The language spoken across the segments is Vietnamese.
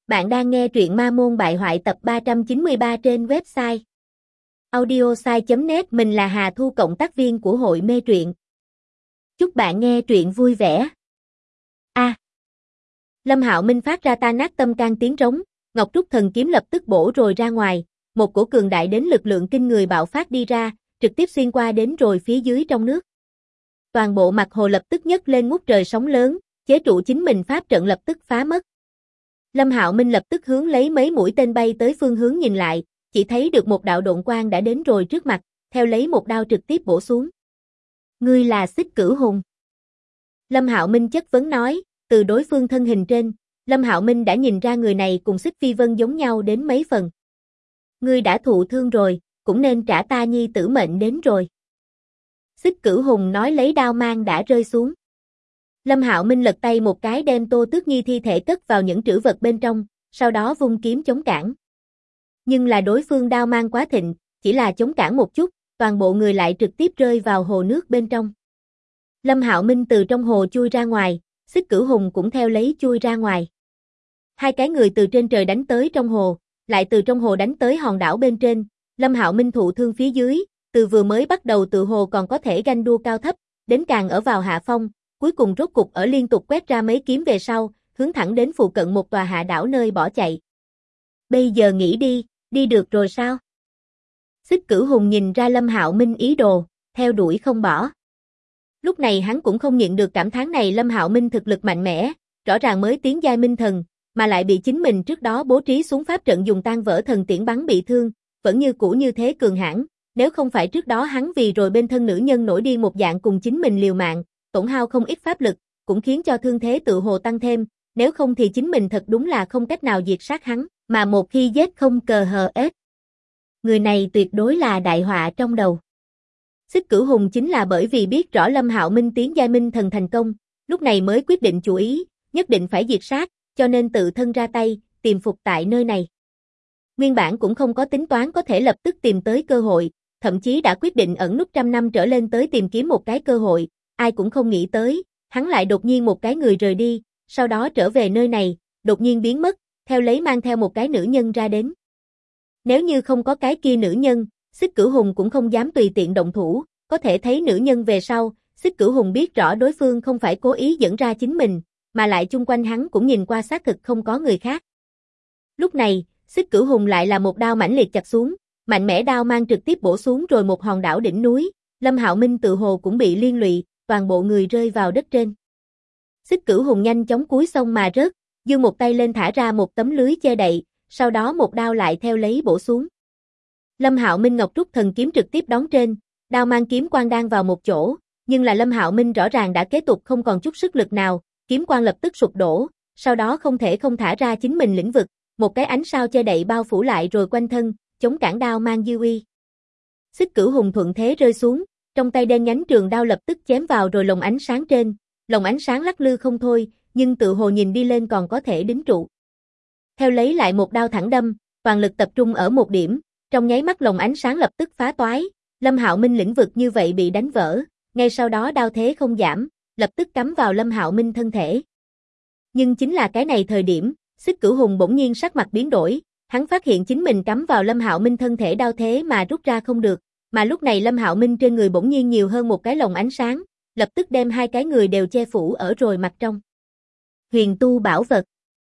Bạn đang nghe truyện Ma Môn Bại Hoại tập 393 trên website audiosai.net. Mình là Hà Thu, cộng tác viên của hội mê truyện. Chúc bạn nghe truyện vui vẻ. Lâm Hạo Minh phát ra tan nát tâm can tiếng trống, Ngọc Trúc thần kiếm lập tức bổ rồi ra ngoài, một cổ cường đại đến lực lượng kinh người bạo phát đi ra, trực tiếp xuyên qua đến rồi phía dưới trong nước. Toàn bộ mặt hồ lập tức nhấc lên ngút trời sóng lớn, chế trụ chính mình pháp trận lập tức phá mất. Lâm Hạo Minh lập tức hướng lấy mấy mũi tên bay tới phương hướng nhìn lại, chỉ thấy được một đạo độn quang đã đến rồi trước mặt, theo lấy một đao trực tiếp bổ xuống. Ngươi là Xích Cửu Hùng? Lâm Hạo Minh chất vấn nói, từ đối phương thân hình trên, Lâm Hạo Minh đã nhìn ra người này cùng Xích Phi Vân giống nhau đến mấy phần. Ngươi đã thụ thương rồi, cũng nên trả ta nhi tử mệnh đến rồi. Xích Cửu Hùng nói lấy đao mang đã rơi xuống. Lâm Hạo Minh lật tay một cái đem Tô Tước Nhi thi thể cất vào những trữ vật bên trong, sau đó vung kiếm chống cản. Nhưng là đối phương đao mang quá thịnh, chỉ là chống cản một chút, toàn bộ người lại trực tiếp rơi vào hồ nước bên trong. Lâm Hạo Minh từ trong hồ chui ra ngoài, Xích Cửu Hùng cũng theo lấy chui ra ngoài. Hai cái người từ trên trời đánh tới trong hồ, lại từ trong hồ đánh tới hòn đảo bên trên, Lâm Hạo Minh thụ thương phía dưới, từ vừa mới bắt đầu tự hồ còn có thể ganh đua cao thấp, đến càng ở vào hạ phong. Cuối cùng rốt cục ở liên tục quét ra mấy kiếm về sau, hướng thẳng đến phụ cận một tòa hạ đảo nơi bỏ chạy. Bây giờ nghĩ đi được rồi sao? Xích Cửu Hùng nhìn ra Lâm Hạo Minh ý đồ, theo đuổi không bỏ. Lúc này hắn cũng không nhịn được cảm thán này Lâm Hạo Minh thực lực mạnh mẽ, rõ ràng mới tiến giai minh thần, mà lại bị chính mình trước đó bố trí xuống pháp trận dùng tan vỡ thần tiễn bắn bị thương, vẫn như cũ như thế cường hãn, nếu không phải trước đó hắn vì rồi bên thân nữ nhân nổi điên một dạng cùng chính mình liều mạng, tổn hao không ít pháp lực, cũng khiến cho thương thế tự hồ tăng thêm, nếu không thì chính mình thật đúng là không cách nào diệt sát hắn, mà một khi giết không cờ hờ ết. Người này tuyệt đối là đại họa trong đầu. Xích Cửu Hùng chính là bởi vì biết rõ Lâm Hạo Minh tiến giai minh thần thành công, lúc này mới quyết định chủ ý, nhất định phải diệt sát, cho nên tự thân ra tay, tìm phục tại nơi này. Nguyên bản cũng không có tính toán có thể lập tức tìm tới cơ hội, thậm chí đã quyết định ẩn núp trăm năm trở lên tới tìm kiếm một cái cơ hội. Ai cũng không nghĩ tới, hắn lại đột nhiên một cái người rời đi, sau đó trở về nơi này, đột nhiên biến mất, theo lấy mang theo một cái nữ nhân ra đến. Nếu như không có cái kia nữ nhân, Xích Cửu Hùng cũng không dám tùy tiện động thủ, có thể thấy nữ nhân về sau, Xích Cửu Hùng biết rõ đối phương không phải cố ý dẫn ra chính mình, mà lại chung quanh hắn cũng nhìn qua xác thực không có người khác. Lúc này, Xích Cửu Hùng lại là một đao mãnh liệt chặt xuống, mạnh mẽ đao mang trực tiếp bổ xuống rồi một hòn đảo đỉnh núi, Lâm Hạo Minh tự hồ cũng bị liên lụy, toàn bộ người rơi vào đất trên. Xích Cửu Hùng nhanh chóng cúi sông mà rớt, giương một tay lên thả ra một tấm lưới che đậy, sau đó một đao lại theo lấy bổ xuống. Lâm Hạo Minh Ngọc Trúc thần kiếm trực tiếp đón trên, đao mang kiếm quang đang vào một chỗ, nhưng là Lâm Hạo Minh rõ ràng đã kế tục không còn chút sức lực nào, kiếm quang lập tức sụp đổ, sau đó không thể không thả ra chính mình lĩnh vực, một cái ánh sao che đậy bao phủ lại rồi quanh thân, chống cản đao mang dư uy. Xích Cửu Hùng thuận thế rơi xuống, trong tay đen nhánh trường đao lập tức chém vào rồi lồng ánh sáng trên, lồng ánh sáng lắc lư không thôi, nhưng tự hồ nhìn đi lên còn có thể đính trụ. Theo lấy lại một đao thẳng đâm, toàn lực tập trung ở một điểm, trong nháy mắt lồng ánh sáng lập tức phá toái, Lâm Hạo Minh lĩnh vực như vậy bị đánh vỡ, ngay sau đó đao thế không giảm, lập tức cắm vào Lâm Hạo Minh thân thể. Nhưng chính là cái này thời điểm, Xích Cửu Hùng bỗng nhiên sắc mặt biến đổi, hắn phát hiện chính mình cắm vào Lâm Hạo Minh thân thể đao thế mà rút ra không được. Mà lúc này Lâm Hạo Minh trên người bỗng nhiên nhiều hơn một cái lồng ánh sáng, lập tức đem hai cái người đều che phủ ở rồi mặt trong. Huyền tu bảo vật.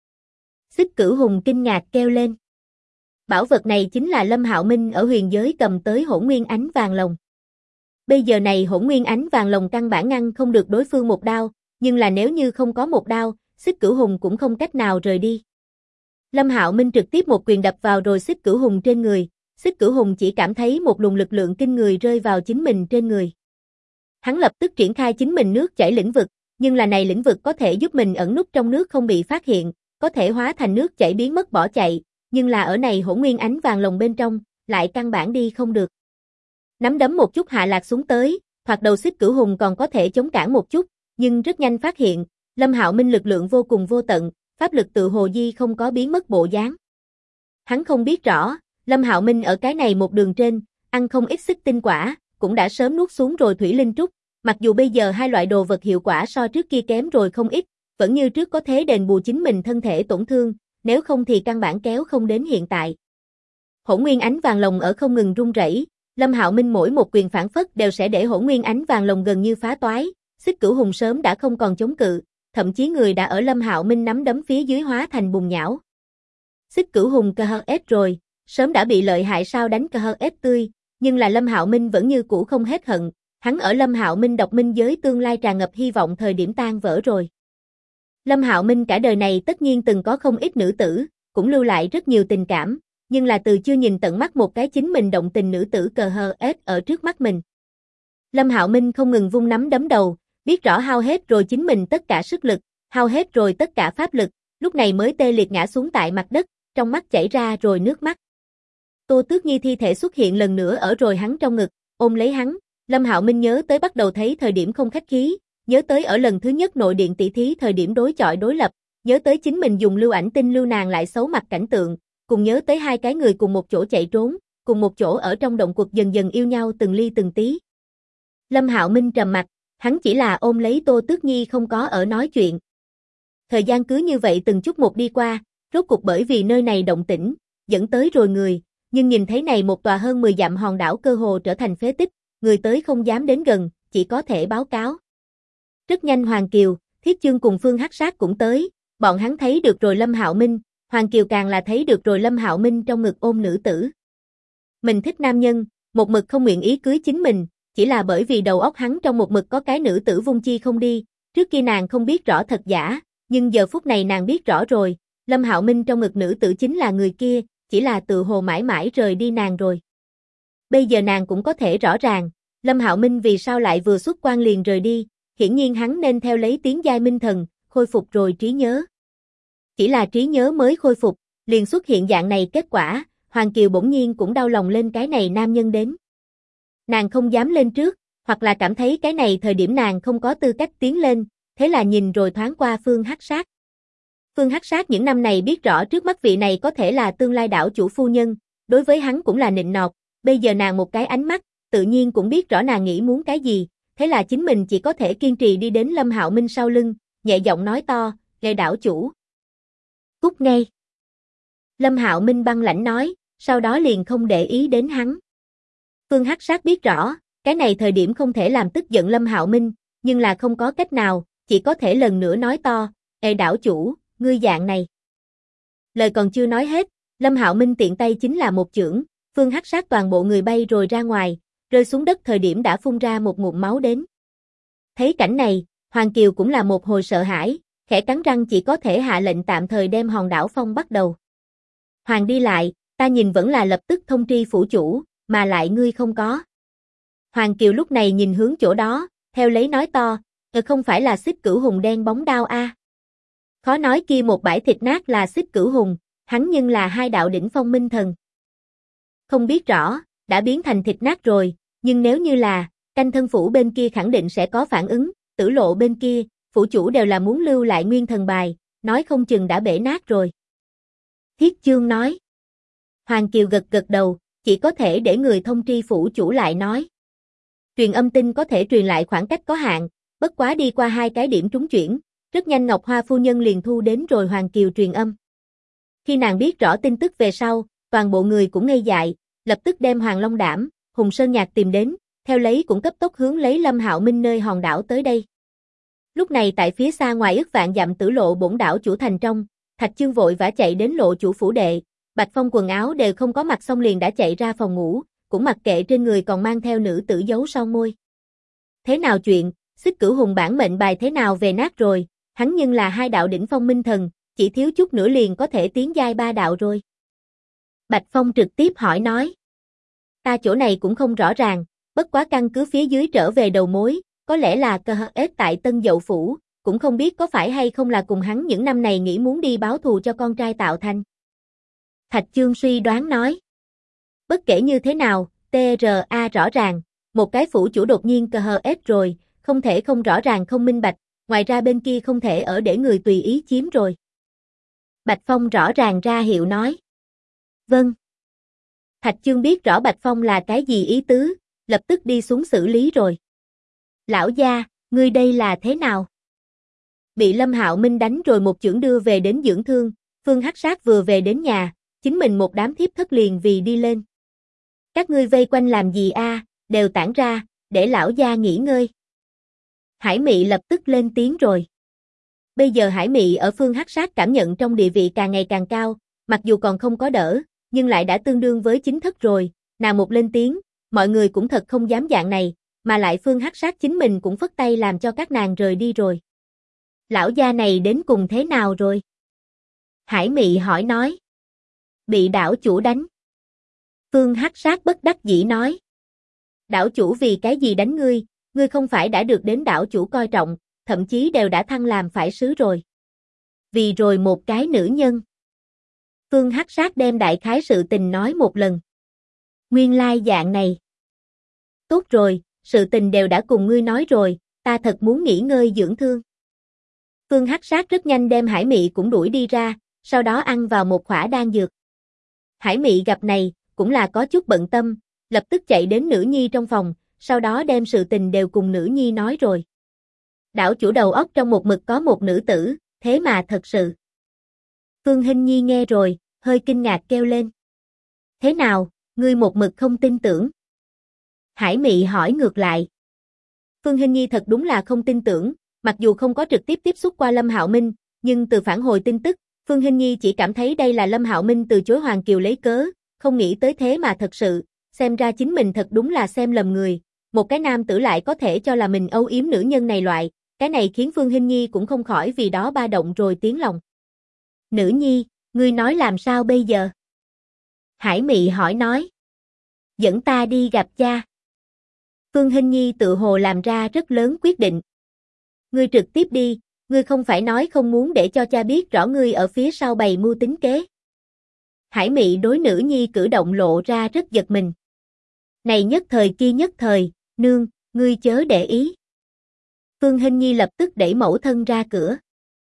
Xích Cửu Hùng kinh ngạc kêu lên. Bảo vật này chính là Lâm Hạo Minh ở huyền giới cầm tới Hỗn Nguyên Ánh Vàng Lồng. Bây giờ này Hỗn Nguyên Ánh Vàng Lồng căn bản ngăn không được đối phương một đao, nhưng là nếu như không có một đao, Xích Cửu Hùng cũng không cách nào rời đi. Lâm Hạo Minh trực tiếp một quyền đập vào rồi Xích Cửu Hùng trên người. Xích Cửu Hùng chỉ cảm thấy một luồng lực lượng kinh người rơi vào chính mình trên người. Hắn lập tức triển khai chính mình nước chảy lĩnh vực, nhưng là này lĩnh vực có thể giúp mình ẩn núp trong nước không bị phát hiện, có thể hóa thành nước chảy biến mất bỏ chạy, nhưng là ở này Hỗn Nguyên Ánh Vàng Lồng bên trong, lại căn bản đi không được. Nắm đấm một chút hạ lạc xuống tới, thoạt đầu Xích Cửu Hùng còn có thể chống cản một chút, nhưng rất nhanh phát hiện, Lâm Hạo Minh lực lượng vô cùng vô tận, pháp lực tự hồ di không có biến mất bộ dáng. Hắn không biết rõ, Lâm Hạo Minh ở cái này một đường trên, ăn không ít xích tinh quả, cũng đã sớm nuốt xuống rồi thủy linh trúc, mặc dù bây giờ hai loại đồ vật hiệu quả so trước kia kém rồi không ít, vẫn như trước có thế đền bù chính mình thân thể tổn thương, nếu không thì căn bản kéo không đến hiện tại. Hỗn nguyên ánh vàng lồng ở không ngừng rung rẩy, Lâm Hạo Minh mỗi một quyền phản phất đều sẽ để hỗn nguyên ánh vàng lồng gần như phá toái, Xích Cửu Hùng sớm đã không còn chống cự, thậm chí người đã ở Lâm Hạo Minh nắm đấm phía dưới hóa thành bùn nhão. Xích Cửu Hùng KHS rồi, sớm đã bị lợi hại sao đánh KHS tươi, nhưng là Lâm Hạo Minh vẫn như cũ không hết hận, hắn ở Lâm Hạo Minh độc minh giới tương lai tràn ngập hy vọng thời điểm tan vỡ rồi. Lâm Hạo Minh cả đời này tất nhiên từng có không ít nữ tử, cũng lưu lại rất nhiều tình cảm, nhưng là từ chưa nhìn tận mắt một cái chính mình động tình nữ tử KHS ở trước mắt mình. Lâm Hạo Minh không ngừng vung nắm đấm đầu, biết rõ hao hết rồi chính mình tất cả sức lực, hao hết rồi tất cả pháp lực, lúc này mới tê liệt ngã xuống tại mặt đất, trong mắt chảy ra rồi nước mắt. Tô Tước Nhi thi thể xuất hiện lần nữa ở rồi hắn trong ngực, ôm lấy hắn, Lâm Hạo Minh nhớ tới bắt đầu thấy thời điểm không khách khí, nhớ tới ở lần thứ nhất nội điện tỷ thí thời điểm đối chọi đối lập, nhớ tới chính mình dùng lưu ảnh tinh lưu nàng lại xấu mặt cảnh tượng, cùng nhớ tới hai cái người cùng một chỗ chạy trốn, cùng một chỗ ở trong động quật dần dần yêu nhau từng ly từng tí. Lâm Hạo Minh trầm mặt, hắn chỉ là ôm lấy Tô Tước Nhi không có ở nói chuyện. Thời gian cứ như vậy từng chút một đi qua, rốt cuộc bởi vì nơi này động tĩnh, dẫn tới rồi người, nhưng nhìn thấy này một tòa hơn 10 dặm hòn đảo cơ hồ trở thành phế tích, người tới không dám đến gần, chỉ có thể báo cáo. Rất nhanh Hoàng Kiều, Thiết Chương cùng Phương Hắc Sát cũng tới, bọn hắn thấy được rồi Lâm Hạo Minh, Hoàng Kiều càng là thấy được rồi Lâm Hạo Minh trong ngực ôm nữ tử. Mình thích nam nhân, một mực không nguyện ý cưới chính mình, chỉ là bởi vì đầu óc hắn trong một mực có cái nữ tử vung chi không đi, trước kia nàng không biết rõ thật giả, nhưng giờ phút này nàng biết rõ rồi, Lâm Hạo Minh trong ngực nữ tử chính là người kia, chỉ là tự hồ mãi mãi rời đi nàng rồi. Bây giờ nàng cũng có thể rõ ràng, Lâm Hạo Minh vì sao lại vừa xuất quan liền rời đi, hiển nhiên hắn nên theo lấy tiếng giai minh thần, khôi phục rồi trí nhớ. Chỉ là trí nhớ mới khôi phục, liền xuất hiện dạng này kết quả, Hoàng Kiều bỗng nhiên cũng đau lòng lên cái này nam nhân đến. Nàng không dám lên trước, hoặc là cảm thấy cái này thời điểm nàng không có tư cách tiến lên, thế là nhìn rồi thoáng qua Phương Hắc Sát. Phương Hắc Sát những năm này biết rõ trước mắt vị này có thể là tương lai đảo chủ phu nhân, đối với hắn cũng là nịnh nọt, bây giờ nàng một cái ánh mắt, tự nhiên cũng biết rõ nàng nghĩ muốn cái gì, thế là chính mình chỉ có thể kiên trì đi đến Lâm Hạo Minh sau lưng, nhẹ giọng nói to, "Lê đảo chủ, cút ngay." Lâm Hạo Minh băng lãnh nói, sau đó liền không để ý đến hắn. Phương Hắc Sát biết rõ, cái này thời điểm không thể làm tức giận Lâm Hạo Minh, nhưng là không có cách nào, chỉ có thể lần nữa nói to, "Ê đảo chủ, ngươi dạng này." Lời còn chưa nói hết, Lâm Hạo Minh tiện tay chính là một chưởng, Phương Hắc Sát toàn bộ người bay rồi ra ngoài, rơi xuống đất thời điểm đã phun ra một ngụm máu đến. Thấy cảnh này, Hoàng Kiều cũng là một hồi sợ hãi, khẽ cắn răng chỉ có thể hạ lệnh tạm thời đem hòn đảo phong bắt đầu. Hoàng đi lại, ta nhìn vẫn là lập tức thông tri phủ chủ, mà lại ngươi không có. Hoàng Kiều lúc này nhìn hướng chỗ đó, theo lấy nói to, không phải là Xích Cửu Hùng đen bóng đao a. Khó nói kia một bãi thịt nát là Xích Cửu Hùng, hắn nhưng là hai đạo đỉnh phong minh thần. Không biết rõ, đã biến thành thịt nát rồi, nhưng nếu như là, canh thân phủ bên kia khẳng định sẽ có phản ứng, Tử Lộ bên kia, phủ chủ đều là muốn lưu lại nguyên thần bài, nói không chừng đã bể nát rồi. Thiết Chương nói. Hoàng Kiều gật gật đầu, chỉ có thể để người thông tri phủ chủ lại nói. Truyền âm tin có thể truyền lại khoảng cách có hạn, bất quá đi qua hai cái điểm trúng chuyển, rất nhanh Ngọc Hoa phu nhân liền thu đến rồi Hoàng Kiều truyền âm. Khi nàng biết rõ tin tức về sau, toàn bộ người cũng ngây dại, lập tức đem Hoàng Long Đảm, Hùng Sơn Nhạc tìm đến, theo lấy cũng cấp tốc hướng lấy Lâm Hạo Minh nơi hòn đảo tới đây. Lúc này tại phía xa ngoài ức vạn dặm Tử Lộ bổn đảo chủ thành trong, Thạch Chương vội vã chạy đến lộ chủ phủ đệ, Bạch Phong quần áo đều không có mặc xong liền đã chạy ra phòng ngủ, cũng mặc kệ trên người còn mang theo nữ tử dấu sau môi. Thế nào chuyện, Xích Cửu Hùng bản mệnh bài thế nào về nát rồi, hắn nhưng là hai đạo đỉnh phong minh thần, chỉ thiếu chút nữa liền có thể tiến giai ba đạo rồi. Bạch Phong trực tiếp hỏi nói. Ta chỗ này cũng không rõ ràng, bất quá căn cứ phía dưới trở về đầu mối, có lẽ là KHS tại Tân Dậu Phủ, cũng không biết có phải hay không là cùng hắn những năm này nghĩ muốn đi báo thù cho con trai tạo thành. Thạch Chương suy đoán nói. Bất kể như thế nào, TRA rõ ràng, một cái phủ chủ đột nhiên KHS rồi, không thể không rõ ràng không minh bạch, ngoài ra bên kia không thể ở để người tùy ý chiếm rồi. Bạch Phong rõ ràng ra hiệu nói. Vâng. Thạch Chương biết rõ Bạch Phong là cái gì ý tứ, lập tức đi xuống xử lý rồi. Lão gia, ngươi đây là thế nào? Bị Lâm Hạo Minh đánh rồi một chưởng đưa về đến dưỡng thương, Phương Hắc Sát vừa về đến nhà, chính mình một đám thiếp thất liền vì đi lên. Các ngươi vây quanh làm gì a, đều tản ra, để lão gia nghỉ ngơi. Hải Mị lập tức lên tiếng rồi. Bây giờ Hải Mị ở Phương Hắc Sát cảm nhận trong địa vị càng ngày càng cao, mặc dù còn không có đỡ, nhưng lại đã tương đương với chính thất rồi, nàng một lên tiếng, mọi người cũng thật không dám dạng này, mà lại Phương Hắc Sát chính mình cũng phất tay làm cho các nàng rời đi rồi. Lão gia này đến cùng thế nào rồi? Hải Mị hỏi nói. Bị đảo chủ đánh. Phương Hắc Sát bất đắc dĩ nói. Đảo chủ vì cái gì đánh ngươi, ngươi không phải đã được đến đảo chủ coi trọng, thậm chí đều đã thăng làm phải sứ rồi. Vì rồi một cái nữ nhân. Phương Hắc Sát đem đại khái sự tình nói một lần. Nguyên lai dạng này. Tốt rồi, sự tình đều đã cùng ngươi nói rồi, ta thật muốn nghỉ ngơi dưỡng thương. Phương Hắc Sát rất nhanh đem Hải Mị cũng đuổi đi ra, sau đó ăn vào một khỏa đan dược. Hải Mị gặp này, cũng là có chút bận tâm, lập tức chạy đến nữ nhi trong phòng, sau đó đem sự tình đều cùng nữ nhi nói rồi. Đảo chủ đầu óc trong một mực có một nữ tử, thế mà thật sự. Phương Hinh Nhi nghe rồi, hơi kinh ngạc kêu lên. Thế nào, ngươi một mực không tin tưởng? Hải Mị hỏi ngược lại. Phương Hinh Nhi thật đúng là không tin tưởng, mặc dù không có trực tiếp tiếp xúc qua Lâm Hạo Minh, nhưng từ phản hồi tin tức, Phương Hinh Nhi chỉ cảm thấy đây là Lâm Hạo Minh từ chối Hoàng Kiều lấy cớ, không nghĩ tới thế mà thật sự, xem ra chính mình thật đúng là xem lầm người, một cái nam tử lại có thể cho là mình âu yếm nữ nhân này loại, cái này khiến Phương Hinh Nhi cũng không khỏi vì đó ba động rồi tiếng lòng. Nữ nhi, ngươi nói làm sao bây giờ? Hải Mị hỏi nói. Dẫn ta đi gặp cha. Phương Hinh Nhi tự hồ làm ra rất lớn quyết định. Ngươi trực tiếp đi, ngươi không phải nói không muốn để cho cha biết rõ ngươi ở phía sau bày mưu tính kế. Hải Mị đối nữ nhi cử động lộ ra rất giật mình. Này nhất thời kia nhất thời, nương, ngươi chớ để ý. Phương Hinh Nhi lập tức đẩy mẫu thân ra cửa.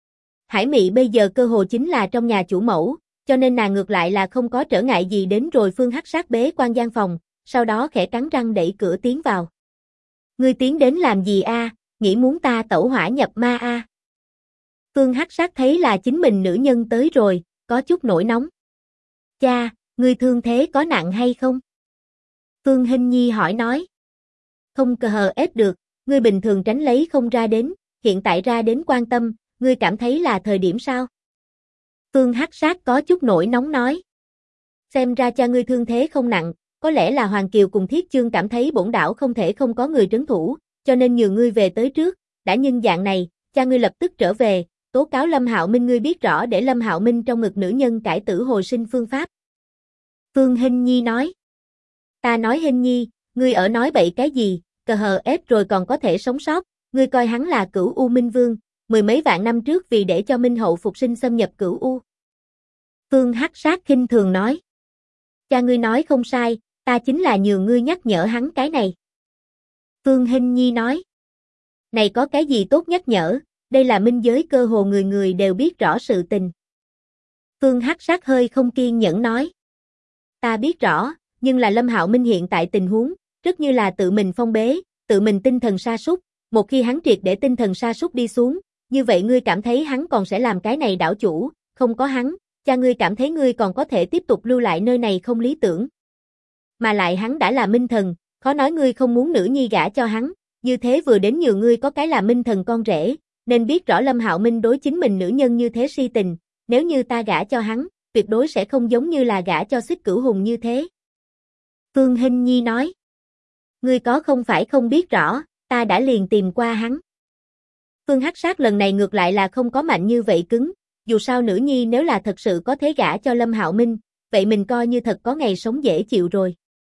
Hải Mị bây giờ cơ hồ chính là trong nhà chủ mẫu, cho nên nàng ngược lại là không có trở ngại gì đến rồi Phương Hắc Sát bế quan gian phòng, sau đó khẽ cắn răng đẩy cửa tiến vào. Ngươi tiến đến làm gì a? Nghĩ muốn ta tẩu hỏa nhập ma a? Phương Hắc Sát thấy là chính mình nữ nhân tới rồi, có chút nổi nóng. Cha, ngươi thương thế có nặng hay không? Phương Hinh Nhi hỏi nói. Không cờ hờ ép được, ngươi bình thường tránh lấy không ra đến, hiện tại ra đến quan tâm, ngươi cảm thấy là thời điểm sao? Phương Hắc Sát có chút nổi nóng nói. Xem ra cha ngươi thương thế không nặng, có lẽ là Hoàng Kiều cùng Thiết Chương cảm thấy bổn đảo không thể không có người trấn thủ, cho nên nhường ngươi về tới trước, đã nhân dạng này, cha ngươi lập tức trở về, tố cáo Lâm Hạo Minh, ngươi biết rõ để Lâm Hạo Minh trong ngực nữ nhân cải tử hồi sinh phương pháp. Phương Hinh Nhi nói. Ta nói Hinh Nhi, ngươi ở nói bậy cái gì, cờ hờ ép rồi còn có thể sống sót, ngươi coi hắn là Cửu U Minh Vương, mười mấy vạn năm trước vì để cho Minh Hậu phục sinh xâm nhập Cửu U. Phương Hắc Sát khinh thường nói. Cha ngươi nói không sai, ta chính là nhường ngươi nhắc nhở hắn cái này. Phương Hinh Nhi nói. Này có cái gì tốt nhắc nhở, đây là minh giới cơ hồ người người đều biết rõ sự tình. Phương Hắc Sát hơi không kiên nhẫn nói. Ta biết rõ, nhưng là Lâm Hạo Minh hiện tại tình huống, rất như là tự mình phong bế, tự mình tinh thần sa sút, một khi hắn triệt để tinh thần sa sút đi xuống, như vậy ngươi cảm thấy hắn còn sẽ làm cái này đảo chủ, không có hắn, cha ngươi cảm thấy ngươi còn có thể tiếp tục lưu lại nơi này không lý tưởng. Mà lại hắn đã là minh thần, khó nói ngươi không muốn nữ nhi gả cho hắn, như thế vừa đến nhiều ngươi có cái là minh thần con rể, nên biết rõ Lâm Hạo Minh đối chính mình nữ nhân như thế si tình, nếu như ta gả cho hắn, tuyệt đối sẽ không giống như là gả cho Xích Cửu Hùng như thế. Phương Hinh Nhi nói. Ngươi có không phải không biết rõ, ta đã liền tìm qua hắn. Phương Hắc Sát lần này ngược lại là không có mạnh như vậy cứng, dù sao nữ nhi nếu là thật sự có thế gả cho Lâm Hạo Minh, vậy mình coi như thật có ngày sống dễ chịu rồi.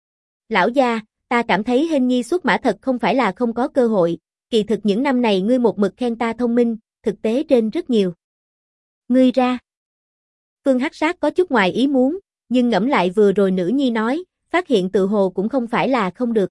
Lão gia, ta cảm thấy Hinh Nhi xuất mã thật không phải là không có cơ hội, kỳ thực những năm này ngươi một mực khen ta thông minh, thực tế trên rất nhiều. Ngươi ra. Phương Hắc Sát có chút ngoài ý muốn, nhưng ngẫm lại vừa rồi nữ nhi nói, phát hiện tự hồ cũng không phải là không được.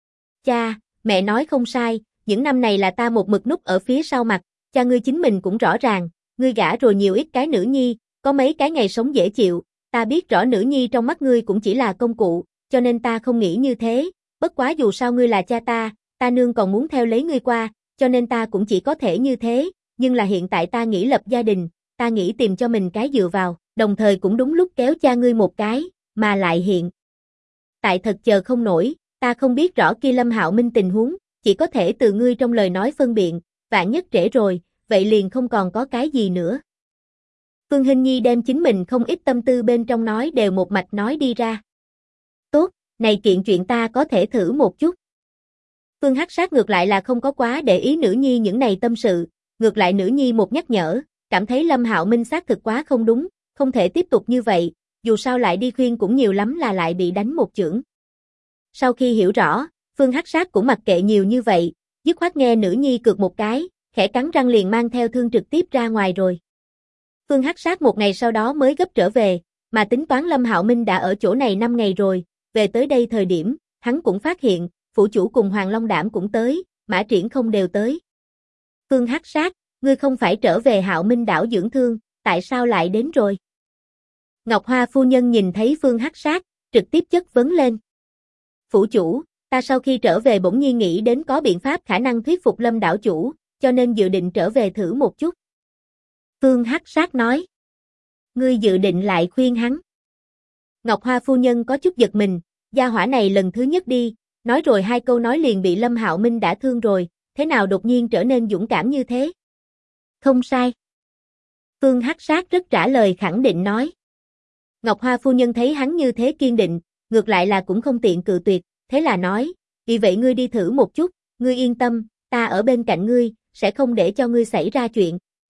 Cha, mẹ nói không sai, những năm này là ta một mực núp ở phía sau mặt, cha ngươi chính mình cũng rõ ràng, ngươi gả rồi nhiều ít cái nữ nhi, có mấy cái ngày sống dễ chịu, ta biết rõ nữ nhi trong mắt ngươi cũng chỉ là công cụ, cho nên ta không nghĩ như thế, bất quá dù sao ngươi là cha ta nương còn muốn theo lấy ngươi qua, cho nên ta cũng chỉ có thể như thế, nhưng là hiện tại ta nghĩ lập gia đình, ta nghĩ tìm cho mình cái dựa vào. đồng thời cũng đúng lúc kéo cha ngươi một cái, mà lại hiện. Tại thật chờ không nổi, ta không biết rõ kia Lâm Hạo Minh tình huống, chỉ có thể từ ngươi trong lời nói phân biện, vạn nhất trễ rồi, vậy liền không còn có cái gì nữa. Phương Hinh Nhi đem chính mình không ít tâm tư bên trong nói đều một mạch nói đi ra. Tốt, này kiện chuyện ta có thể thử một chút. Phương Hắc Sát ngược lại là không có quá để ý nữ nhi những này tâm sự, ngược lại nữ nhi một nhắc nhở, cảm thấy Lâm Hạo Minh xác thực quá không đúng, không thể tiếp tục như vậy, dù sao lại đi khuyên cũng nhiều lắm là lại bị đánh một chưởng. Sau khi hiểu rõ, Phương Hắc Sát cũng mặc kệ nhiều như vậy, dứt khoát nghe nữ nhi cược một cái, khẽ cắn răng liền mang theo thương trực tiếp ra ngoài rồi. Phương Hắc Sát một ngày sau đó mới gấp trở về, mà tính toán Lâm Hạo Minh đã ở chỗ này 5 ngày rồi, về tới đây thời điểm, hắn cũng phát hiện, phủ chủ cùng Hoàng Long Đảm cũng tới, Mã Triển không đều tới. Phương Hắc Sát, ngươi không phải trở về Hạo Minh đảo dưỡng thương, tại sao lại đến rồi? Ngọc Hoa phu nhân nhìn thấy Phương Hắc Sát, trực tiếp chất vấn lên. Phủ chủ, ta sau khi trở về bỗng nhiên nghĩ đến có biện pháp khả năng thuyết phục Lâm đảo chủ, cho nên dự định trở về thử một chút. Phương Hắc Sát nói. Ngươi dự định lại khuyên hắn. Ngọc Hoa phu nhân có chút giật mình, gia hỏa này lần thứ nhất đi, nói rồi 2 câu nói liền bị Lâm Hạo Minh đã thương rồi, thế nào đột nhiên trở nên dũng cảm như thế? Không sai. Phương Hắc Sát rất trả lời khẳng định nói. Ngọc Hoa phu nhân thấy hắn như thế kiên định, ngược lại là cũng không tiện cự tuyệt, thế là nói, vì vậy ngươi đi thử một chút, ngươi yên tâm, ta ở bên cạnh ngươi, sẽ không để cho ngươi xảy ra chuyện.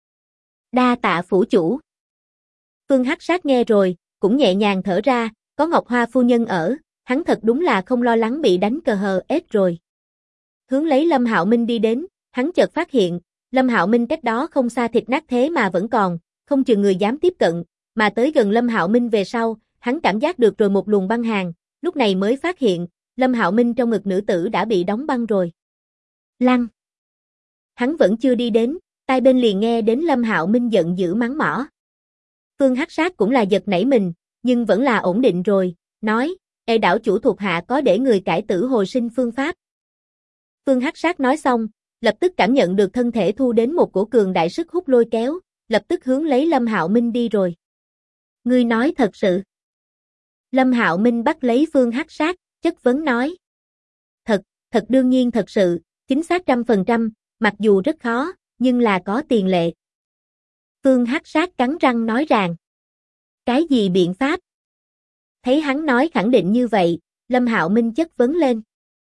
Đa tạ phủ chủ. Phương Hắc Sát nghe rồi, cũng nhẹ nhàng thở ra, có Ngọc Hoa phu nhân ở, hắn thật đúng là không lo lắng bị đánh cờ hờ ết rồi. Hướng lấy Lâm Hạo Minh đi đến, hắn chợt phát hiện, Lâm Hạo Minh cách đó không xa thịt nát thế mà vẫn còn, không chừng người dám tiếp cận, mà tới gần Lâm Hạo Minh về sau, hắn cảm giác được rồi một luồng băng hàn, lúc này mới phát hiện, Lâm Hạo Minh trong ngực nữ tử đã bị đóng băng rồi. Lăng. Hắn vẫn chưa đi đến, tai bên liền nghe đến Lâm Hạo Minh giận dữ mắng mỏ. Phương Hắc Sát cũng là giật nảy mình, nhưng vẫn là ổn định rồi, nói, "Ê đảo chủ thuộc hạ có để người cải tử hồi sinh phương pháp." Phương Hắc Sát nói xong, lập tức cảm nhận được thân thể thu đến một cổ cường đại sức hút lôi kéo, lập tức hướng lấy Lâm Hạo Minh đi rồi. Ngươi nói thật sự? Lâm Hạo Minh bắt lấy Phương Hắc Sát, chất vấn nói. Thật đương nhiên thật sự, chính xác 100%, mặc dù rất khó, nhưng là có tiền lệ. Phương Hắc Sát cắn răng nói rằng. Cái gì biện pháp? Thấy hắn nói khẳng định như vậy, Lâm Hạo Minh chất vấn lên.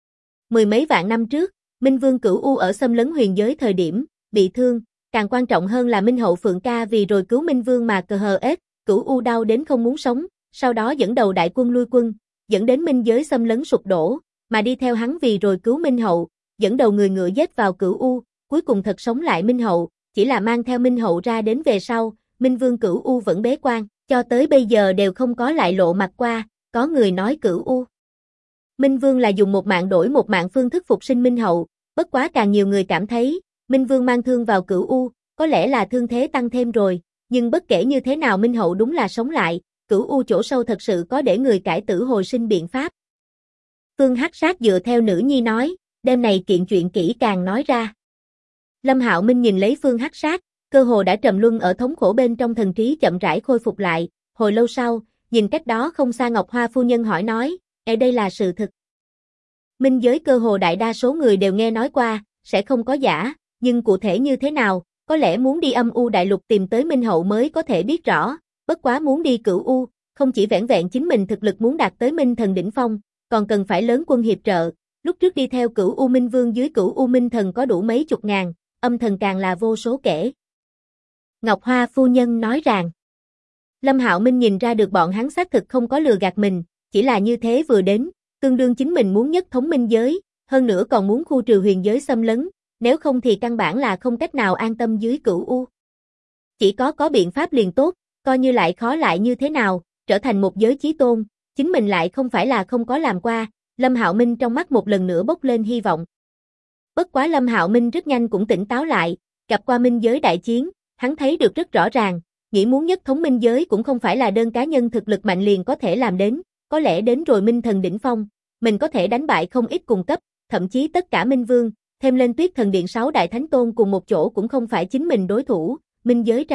10 mấy vạn năm trước, Minh Vương Cửu U ở xâm lấn huyền giới thời điểm, bị thương, càng quan trọng hơn là Minh Hậu Phượng Ca vì rồi cứu Minh Vương mà cờ hờ ết, Cửu U đau đến không muốn sống, sau đó dẫn đầu đại quân lui quân, dẫn đến Minh giới xâm lấn sụp đổ, mà đi theo hắn vì rồi cứu Minh Hậu, dẫn đầu người ngựa giết vào Cửu U, cuối cùng thật sống lại Minh Hậu, chỉ là mang theo Minh Hậu ra đến về sau, Minh Vương Cửu U vẫn bế quan, cho tới bây giờ đều không có lại lộ mặt qua, có người nói Cửu U. Minh Vương là dùng một mạng đổi một mạng phương thức phục sinh Minh Hậu, bất quá càng nhiều người cảm thấy, Minh Vương mang thương vào Cửu U, có lẽ là thương thế tăng thêm rồi, nhưng bất kể như thế nào Minh Hậu đúng là sống lại, Cửu U chỗ sâu thật sự có để người cải tử hồi sinh biện pháp. Phương Hắc Sát dựa theo nữ nhi nói, đêm này kiện chuyện kỹ càng nói ra. Lâm Hạo Minh nhìn lấy Phương Hắc Sát, cơ hồ đã trầm luân ở thống khổ bên trong thần trí chậm rãi khôi phục lại, hồi lâu sau, nhìn cách đó không xa Ngọc Hoa phu nhân hỏi nói, đây là sự thực. Minh giới cơ hồ đại đa số người đều nghe nói qua, sẽ không có giả, nhưng cụ thể như thế nào, có lẽ muốn đi âm u đại lục tìm tới Minh Hậu mới có thể biết rõ, bất quá muốn đi Cửu U, không chỉ vẻn vẹn chính mình thực lực muốn đạt tới Minh Thần đỉnh phong, còn cần phải lớn quân hiệp trợ, lúc trước đi theo Cửu U Minh Vương dưới Cửu U Minh Thần có đủ mấy chục ngàn, âm thần càng là vô số kể. Ngọc Hoa phu nhân nói rằng, Lâm Hạo Minh nhìn ra được bọn hắn xác thực không có lừa gạt mình, chỉ là như thế vừa đến, tương đương chính mình muốn nhất thống minh giới, hơn nữa còn muốn khu trừ huyền giới xâm lấn, nếu không thì căn bản là không cách nào an tâm dưới Cửu U. Chỉ có biện pháp liền tốt, coi như lại khó lại như thế nào, trở thành một giới chí tôn, chính mình lại không phải là không có làm qua, Lâm Hạo Minh trong mắt một lần nữa bốc lên hy vọng. Bất quá Lâm Hạo Minh rất nhanh cũng tỉnh táo lại, gặp qua minh giới đại chiến, hắn thấy được rất rõ ràng, nghĩ muốn nhất thống minh giới cũng không phải là đơn cá nhân thực lực mạnh liền có thể làm đến, có lẽ đến rồi Minh Thần đỉnh phong, mình có thể đánh bại không ít cùng cấp, thậm chí tất cả Minh Vương, thêm lên Tuyết Thần Điện 6 đại thánh tôn cùng một chỗ cũng không phải chính mình đối thủ, minh giới tranh đoạt,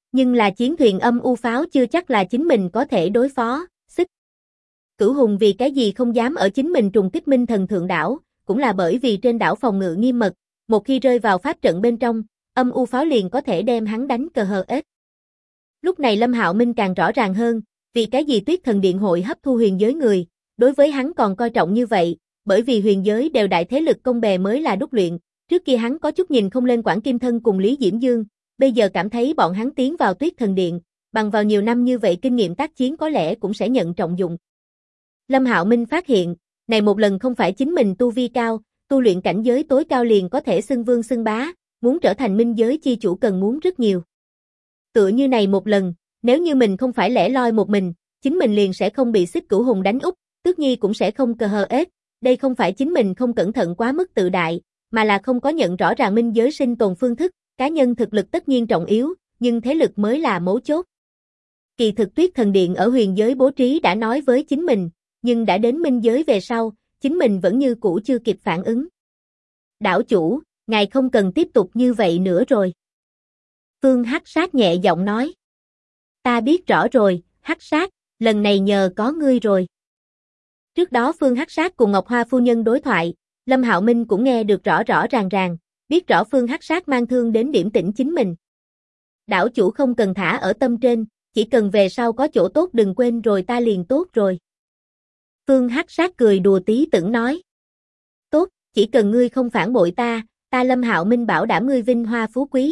Nhưng là chiến thuyền âm u pháo chưa chắc là chính mình có thể đối phó, xích. Cửu Hùng vì cái gì không dám ở chính mình trùng kích Minh Thần Thượng đảo, cũng là bởi vì trên đảo phòng ngự nghiêm mật, một khi rơi vào pháp trận bên trong, âm u pháo liền có thể đem hắn đánh cờ hờ ếch. Lúc này Lâm Hạo Minh càng rõ ràng hơn, vì cái gì Tuyết Thần Điện hội hấp thu huyền giới người, đối với hắn còn coi trọng như vậy, bởi vì huyền giới đều đại thế lực công bè mới là đúc luyện, trước kia hắn có chút nhìn không lên Quản Kim Thân cùng Lý Diễm Dương, bây giờ cảm thấy bọn hắn tiến vào Tuyết Thần Điện, bằng vào nhiều năm như vậy kinh nghiệm tác chiến có lẽ cũng sẽ nhận trọng dụng. Lâm Hạo Minh phát hiện, này một lần không phải chính mình tu vi cao, tu luyện cảnh giới tối cao liền có thể xưng vương xưng bá, muốn trở thành minh giới chi chủ cần muốn rất nhiều. Tựa như này một lần, nếu như mình không phải lẻ loi một mình, chính mình liền sẽ không bị Xích Cửu Hùng đánh úp, Tước Nhi cũng sẽ không cờ hờ ếch, đây không phải chính mình không cẩn thận quá mức tự đại, mà là không có nhận rõ ràng minh giới sinh tồn phương thức, cá nhân thực lực tất nhiên trọng yếu, nhưng thế lực mới là mấu chốt. Kỳ thực Tuyết Thần Điện ở huyền giới bố trí đã nói với chính mình, nhưng đã đến minh giới về sau, chính mình vẫn như cũ chưa kịp phản ứng. Đảo chủ, ngài không cần tiếp tục như vậy nữa rồi. Phương Hắc Sát nhẹ giọng nói. Ta biết rõ rồi, Hắc Sát, lần này nhờ có ngươi rồi. Trước đó Phương Hắc Sát cùng Ngọc Hoa phu nhân đối thoại, Lâm Hạo Minh cũng nghe được rõ rõ ràng, biết rõ Phương Hắc Sát mang thương đến điểm tĩnh chính mình. Đảo chủ không cần thả ở tâm trên, chỉ cần về sau có chỗ tốt đừng quên rồi ta liền tốt rồi. Phương Hắc Sát cười đùa tí tửng nói. Tốt, chỉ cần ngươi không phản bội ta Lâm Hạo Minh bảo đảm ngươi vinh hoa phú quý.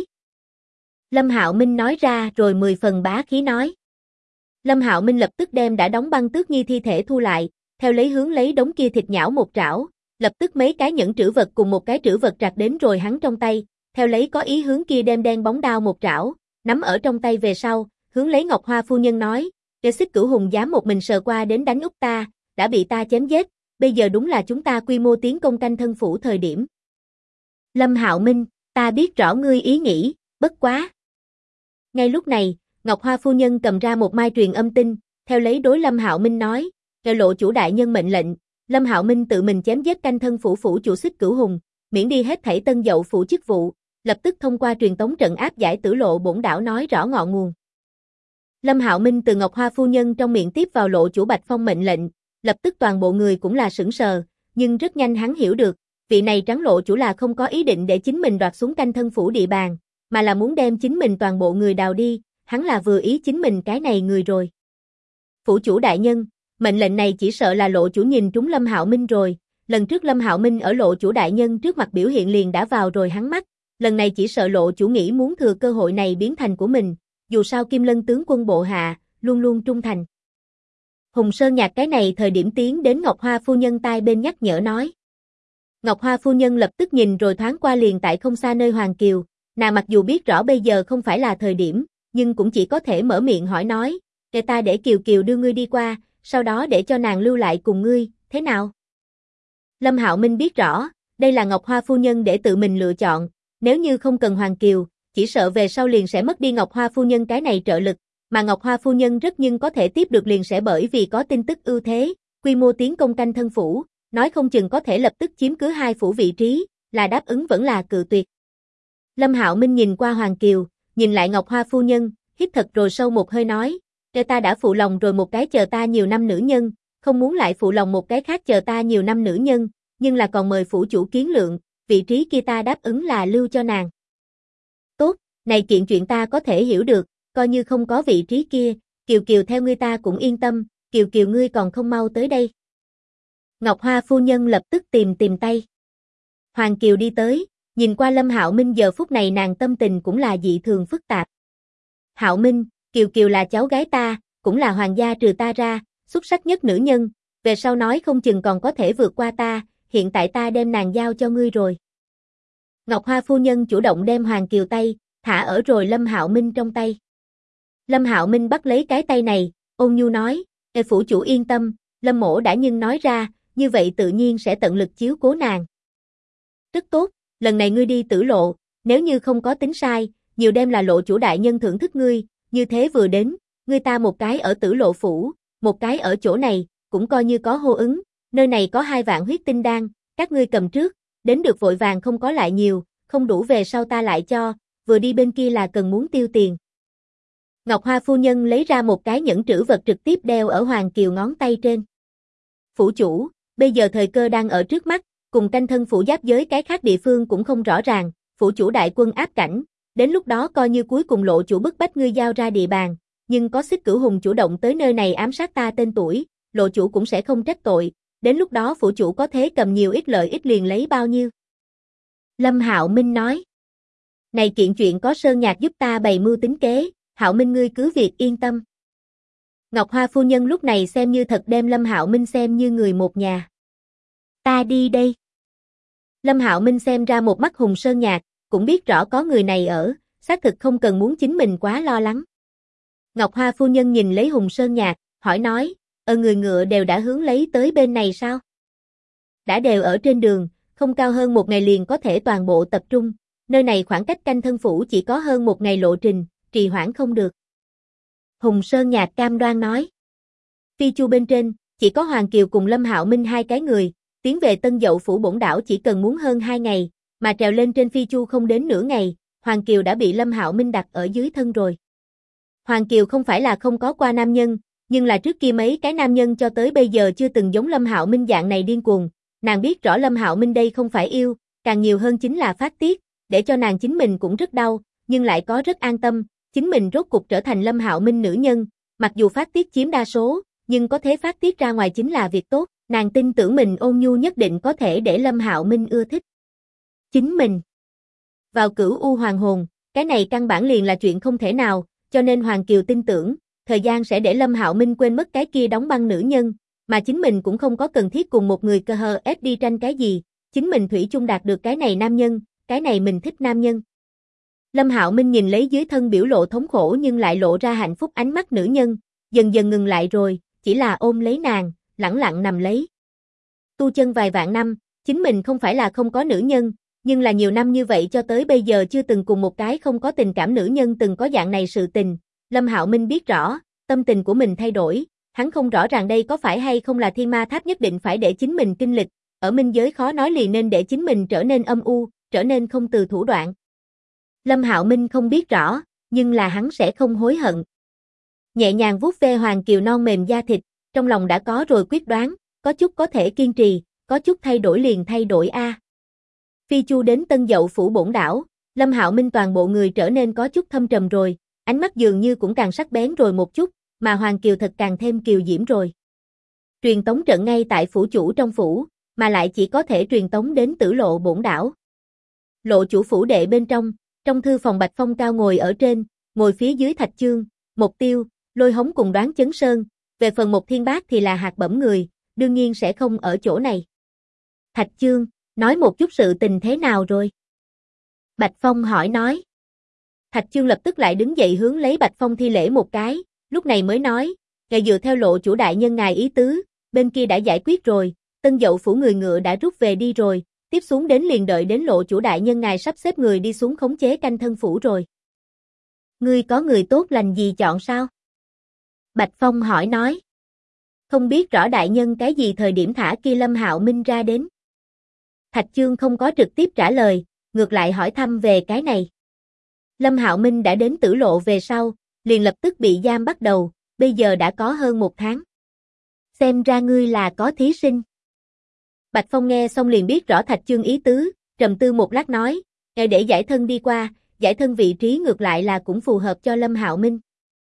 Lâm Hạo Minh nói ra rồi 10 phần bá khí nói. Lâm Hạo Minh lập tức đem đã đóng băng Tước Nhi thi thể thu lại, theo lấy hướng lấy đống kia thịt nhão một trảo, lập tức mấy cái nhẫn trữ vật cùng một cái trữ vật trạc đến rồi hắn trong tay, theo lấy có ý hướng kia đem đen bóng đao một trảo, nắm ở trong tay về sau, hướng lấy Ngọc Hoa phu nhân nói, để Xích Cửu Hùng dám một mình sờ qua đến đánh úp ta, đã bị ta chém giết, bây giờ đúng là chúng ta quy mô tiến công canh thân phủ thời điểm. Lâm Hạo Minh, ta biết rõ ngươi ý nghĩ, bất quá. Ngay lúc này, Ngọc Hoa phu nhân cầm ra một mai truyền âm tinh, theo lấy đối Lâm Hạo Minh nói, "Nghe lộ chủ đại nhân mệnh lệnh, Lâm Hạo Minh tự mình chém giết canh thân phủ phủ chủ Xích Cửu Hùng, miễn đi hết thảy Tân Dậu phủ chức vụ, lập tức thông qua truyền tống trận áp giải Tử Lộ bổn đảo nói rõ ngọn nguồn." Lâm Hạo Minh từ Ngọc Hoa phu nhân trong miệng tiếp vào lộ chủ Bạch Phong mệnh lệnh, lập tức toàn bộ người cũng là sững sờ, nhưng rất nhanh hắn hiểu được, vị này trắng lộ chủ là không có ý định để chính mình đoạt xuống canh thân phủ địa bàn, mà là muốn đem chính mình toàn bộ người đào đi, hắn là vừa ý chính mình cái này người rồi. Phủ chủ đại nhân, mệnh lệnh này chỉ sợ là lộ chủ nhìn trúng Lâm Hạo Minh rồi, lần trước Lâm Hạo Minh ở lộ chủ đại nhân trước mặt biểu hiện liền đã vào rồi hắn mắt, lần này chỉ sợ lộ chủ nghĩ muốn thừa cơ hội này biến thành của mình, dù sao Kim Lân tướng quân bộ hạ, luôn luôn trung thành. Hùng Sơn Nhạc cái này thời điểm tiến đến Ngọc Hoa phu nhân tai bên nhắc nhở nói. Ngọc Hoa phu nhân lập tức nhìn rồi thoáng qua liền tại không xa nơi Hoàng Kiều, nàng mặc dù biết rõ bây giờ không phải là thời điểm, nhưng cũng chỉ có thể mở miệng hỏi nói, để ta để Kiều Kiều đưa ngươi đi qua, sau đó để cho nàng lưu lại cùng ngươi, thế nào? Lâm Hạo Minh biết rõ, đây là Ngọc Hoa phu nhân để tự mình lựa chọn, nếu như không cần Hoàng Kiều, chỉ sợ về sau liền sẽ mất đi Ngọc Hoa phu nhân cái này trợ lực, mà Ngọc Hoa phu nhân rất nhưng có thể tiếp được liền sẽ bởi vì có tin tức ưu thế, quy mô tiến công canh thân phủ, nói không chừng có thể lập tức chiếm cứ hai phủ vị trí, là đáp ứng vẫn là cự tuyệt. Lâm Hạo Minh nhìn qua Hoàng Kiều, nhìn lại Ngọc Hoa phu nhân, hít thật rồi sâu một hơi nói, "Để ta đã phụ lòng rồi một cái chờ ta nhiều năm nữ nhân, không muốn lại phụ lòng một cái khác chờ ta nhiều năm nữ nhân, nhưng là còn mời phủ chủ kiến lượng, vị trí kia ta đáp ứng là lưu cho nàng." Tốt, này kiện chuyện ta có thể hiểu được, coi như không có vị trí kia, Kiều Kiều theo ngươi ta cũng yên tâm, Kiều Kiều ngươi còn không mau tới đây. Ngọc Hoa phu nhân lập tức tìm tay. Hoàng Kiều đi tới, nhìn qua Lâm Hạo Minh giờ phút này nàng tâm tình cũng là dị thường phức tạp. Hạo Minh, Kiều Kiều là cháu gái ta, cũng là hoàng gia trừ ta ra, xuất sắc nhất nữ nhân, về sau nói không chừng còn có thể vượt qua ta, hiện tại ta đem nàng giao cho ngươi rồi. Ngọc Hoa phu nhân chủ động đem Hoàng Kiều tay, thả ở rồi Lâm Hạo Minh trong tay. Lâm Hạo Minh bắt lấy cái tay này, ôn nhu nói, phủ chủ yên tâm, Lâm mỗ đã nhưng nói ra, như vậy tự nhiên sẽ tận lực chiếu cố nàng. Rất tốt, lần này ngươi đi Tử Lộ, nếu như không có tính sai, nhiều đêm là lộ chủ đại nhân thưởng thức ngươi, như thế vừa đến, ngươi ta một cái ở Tử Lộ phủ, một cái ở chỗ này, cũng coi như có hô ứng, nơi này có 2 vạn huyết tinh đan, các ngươi cầm trước, đến được vội vàng không có lại nhiều, không đủ về sau ta lại cho, vừa đi bên kia là cần muốn tiêu tiền. Ngọc Hoa phu nhân lấy ra một cái nhẫn trữ vật trực tiếp đeo ở Hoàng Kiều ngón tay trên. Phủ chủ, bây giờ thời cơ đang ở trước mắt, cùng canh thân phủ giáp giới cái khác địa phương cũng không rõ ràng, phủ chủ đại quân áp cảnh, đến lúc đó coi như cuối cùng lộ chủ bức bách ngươi giao ra địa bàn, nhưng có Xích Cửu Hùng chủ động tới nơi này ám sát ta tên tuổi, lộ chủ cũng sẽ không trách tội, đến lúc đó phủ chủ có thế cầm nhiều ít lợi ích liền lấy bao nhiêu. Lâm Hạo Minh nói. Này kiện chuyện có Sơn Nhạc giúp ta bày mưu tính kế, Hạo Minh ngươi cứ việc yên tâm. Ngọc Hoa phu nhân lúc này xem như thật đem Lâm Hạo Minh xem như người một nhà. Ta đi đây. Lâm Hạo Minh xem ra một mắt Hùng Sơn Nhạc, cũng biết rõ có người này ở, xác thực không cần muốn chính mình quá lo lắng. Ngọc Hoa phu nhân nhìn lấy Hùng Sơn Nhạc, hỏi nói, người ngựa đều đã hướng lấy tới bên này sao? Đã đều ở trên đường, không cao hơn một ngày liền có thể toàn bộ tập trung, nơi này khoảng cách canh thân phủ chỉ có hơn một ngày lộ trình, trì hoãn không được. Hùng Sơn Nhạc cam đoan nói. Phi chu bên trên, chỉ có Hoàng Kiều cùng Lâm Hạo Minh hai cái người, tiến về Tân Dậu phủ bổn đảo chỉ cần muốn hơn 2 ngày, mà trèo lên trên phi chu không đến nửa ngày, Hoàng Kiều đã bị Lâm Hạo Minh đặt ở dưới thân rồi. Hoàng Kiều không phải là không có qua nam nhân, nhưng là trước kia mấy cái nam nhân cho tới bây giờ chưa từng giống Lâm Hạo Minh dạng này điên cuồng, nàng biết rõ Lâm Hạo Minh đây không phải yêu, càng nhiều hơn chính là phát tiết, để cho nàng chính mình cũng rất đau, nhưng lại có rất an tâm, chính mình rốt cục trở thành Lâm Hạo Minh nữ nhân, mặc dù phát tiết chiếm đa số, nhưng có thế phát tiết ra ngoài chính là việc tốt, nàng tin tưởng mình ôn nhu nhất định có thể để Lâm Hạo Minh ưa thích. Chính mình. Vào Cửu U Hoàng Hồn, cái này căn bản liền là chuyện không thể nào, cho nên Hoàng Kiều tin tưởng, thời gian sẽ để Lâm Hạo Minh quên mất cái kia đóng băng nữ nhân, mà chính mình cũng không có cần thiết cùng một người cơ hờ ép đi tranh cái gì, chính mình thủy chung đạt được cái này nam nhân, cái này mình thích nam nhân. Lâm Hạo Minh nhìn lấy dưới thân biểu lộ thống khổ nhưng lại lộ ra hạnh phúc ánh mắt nữ nhân, dần dần ngừng lại rồi, chỉ là ôm lấy nàng, lẳng lặng nằm lấy. Tu chân vài vạn năm, chính mình không phải là không có nữ nhân, nhưng là nhiều năm như vậy cho tới bây giờ chưa từng cùng một cái không có tình cảm nữ nhân từng có dạng này sự tình. Lâm Hạo Minh biết rõ, tâm tình của mình thay đổi, hắn không rõ ràng đây có phải hay không là thiên ma tháp nhất định phải để chính mình kinh lịch, ở minh giới khó nói liền nên để chính mình trở nên âm u, trở nên không từ thủ đoạn. Lâm Hạo Minh không biết rõ, nhưng là hắn sẽ không hối hận. Nhẹ nhàng vuốt ve Hoàng Kiều non mềm da thịt, trong lòng đã có rồi quyết đoán, có chút có thể kiên trì, có chút thay đổi liền thay đổi a. Phi chu đến Tân Dậu phủ bổn đảo, Lâm Hạo Minh toàn bộ người trở nên có chút thâm trầm rồi, ánh mắt dường như cũng càng sắc bén rồi một chút, mà Hoàng Kiều thật càng thêm kiều diễm rồi. Truyền tống trận ngay tại phủ chủ trong phủ, mà lại chỉ có thể truyền tống đến Tử Lộ bổn đảo. Lộ chủ phủ đệ bên trong thư phòng Bạch Phong cao ngồi ở trên, ngồi phía dưới Thạch Chương, Mộc Tiêu, Lôi Hống cùng Đoán Chấn Sơn, về phần Một Thiên Bác thì là hạt bẩm người, đương nhiên sẽ không ở chỗ này. Thạch Chương, nói một chút sự tình thế nào rồi? Bạch Phong hỏi nói. Thạch Chương lập tức lại đứng dậy hướng lấy Bạch Phong thi lễ một cái, lúc này mới nói, ngài dựa theo lộ chủ đại nhân ngài ý tứ, bên kia đã giải quyết rồi, Tân Dậu phủ người ngựa đã rút về đi rồi, tiếp xuống đến liền đợi đến lộ chủ đại nhân ngài sắp xếp người đi xuống khống chế canh thân phủ rồi. Ngươi có người tốt lành gì chọn sao? Bạch Phong hỏi nói. Không biết rõ đại nhân cái gì thời điểm thả kia Lâm Hạo Minh ra đến. Thạch Chương không có trực tiếp trả lời, ngược lại hỏi thăm về cái này. Lâm Hạo Minh đã đến Tử Lộ về sau, liền lập tức bị giam bắt đầu, bây giờ đã có hơn 1 tháng. Xem ra ngươi là có thí sinh. Bạch Phong nghe xong liền biết rõ Thạch Chương ý tứ, trầm tư một lát nói, ngài để giải thân đi qua, giải thân vị trí ngược lại là cũng phù hợp cho Lâm Hạo Minh.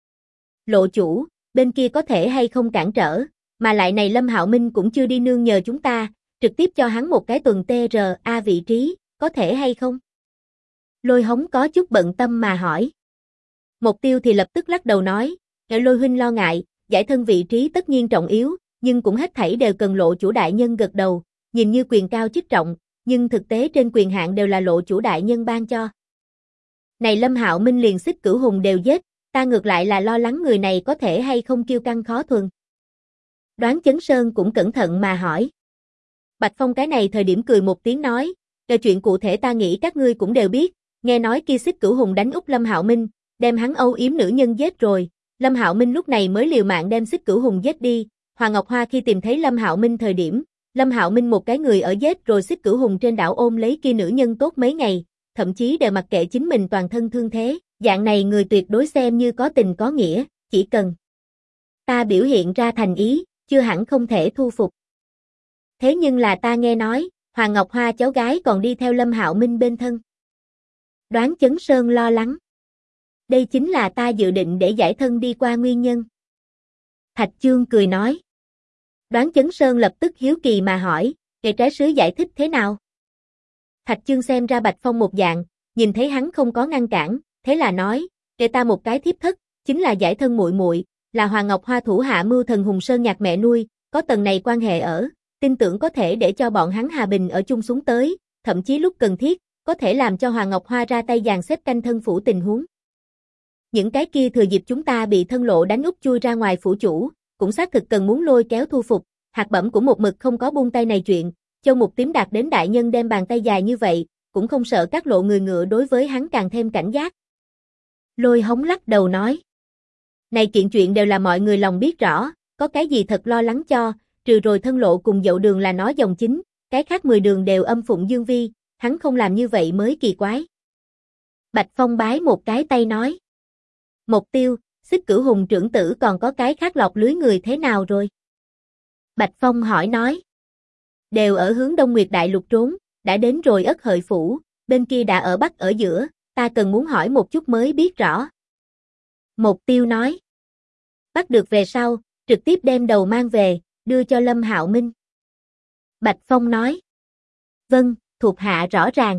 Lộ chủ, bên kia có thể hay không cản trở, mà lại này Lâm Hạo Minh cũng chưa đi nương nhờ chúng ta, trực tiếp cho hắn một cái tuần TRA vị trí, có thể hay không? Lôi Hống có chút bận tâm mà hỏi. Mộc Tiêu thì lập tức lắc đầu nói, Lôi huynh lo ngại, giải thân vị trí tất nhiên trọng yếu, nhưng cũng hết thảy đều cần lộ chủ đại nhân gật đầu, nhìn như quyền cao chức trọng, nhưng thực tế trên quyền hạn đều là lộ chủ đại nhân ban cho. Này Lâm Hạo Minh liền Xích Cửu Hùng đều giết, ta ngược lại là lo lắng người này có thể hay không kiêu căng khó thuần. Đoán Chấn Sơn cũng cẩn thận mà hỏi. Bạch Phong cái này thời điểm cười một tiếng nói, về chuyện cụ thể ta nghĩ các ngươi cũng đều biết, nghe nói kia Xích Cửu Hùng đánh úp Lâm Hạo Minh, đem hắn âu yếm nữ nhân giết rồi, Lâm Hạo Minh lúc này mới liều mạng đem Xích Cửu Hùng giết đi. Hoàng Ngọc Hoa khi tìm thấy Lâm Hạo Minh thời điểm, Lâm Hạo Minh một cái người ở giết rồi Xích Cửu Hùng trên đảo ôm lấy kia nữ nhân tốt mấy ngày, thậm chí đều mặc kệ chính mình toàn thân thương thế, Dạng này người tuyệt đối xem như có tình có nghĩa, chỉ cần ta biểu hiện ra thành ý, chưa hẳn không thể thu phục. Thế nhưng là ta nghe nói, Hoàng Ngọc Hoa cháu gái còn đi theo Lâm Hạo Minh bên thân. Đoán Chấn Sơn lo lắng. Đây chính là ta dự định để giải thân đi qua nguyên nhân. Thạch Chương cười nói. Đoán Chấn Sơn lập tức hiếu kỳ mà hỏi, Kệ trái sứ giải thích thế nào? Thạch Chương xem ra Bạch Phong một dạng, nhìn thấy hắn không có ngăn cản, thế là nói, Kệ ta một cái thiếp thất, chính là giải thân muội muội, là Hoàng Ngọc Hoa thủ hạ mưu thần Hùng Sơn Nhạc mẹ nuôi, có tầng này quan hệ ở, tin tưởng có thể để cho bọn hắn hòa bình ở chung xuống tới, thậm chí lúc cần thiết, có thể làm cho Hoàng Ngọc Hoa ra tay dàn xếp canh thân phủ tình huống. Những cái kia thừa dịp chúng ta bị thân lộ đánh úp chui ra ngoài phủ chủ, cũng xác thực cần muốn lôi kéo thu phục, hạt bẩm của một mực không có buông tay này chuyện, Châu Mục Tím đạt đến đại nhân đem bàn tay dài như vậy, cũng không sợ các lộ người ngựa đối với hắn càng thêm cảnh giác. Lôi Hống lắc đầu nói. Này kiện chuyện đều là mọi người lòng biết rõ, có cái gì thật lo lắng cho, trừ rồi thân lộ cùng Dậu Đường là nói dòng chính, cái khác 10 đường đều âm phụng Dương Vi, hắn không làm như vậy mới kỳ quái. Bạch Phong bái một cái tay nói. Mục Tiêu, Xích Cửu Hùng trưởng tử còn có cái khác lọt lưới người thế nào rồi? Bạch Phong hỏi nói. Đều ở hướng Đông Nguyệt Đại Lục trốn, đã đến rồi Ất Hợi Phủ, bên kia đã ở Bắc ở giữa, ta cần muốn hỏi một chút mới biết rõ. Mục Tiêu nói. Bắt được về sau, trực tiếp đem đầu mang về, đưa cho Lâm Hạo Minh. Bạch Phong nói. Vâng, thuộc hạ rõ ràng.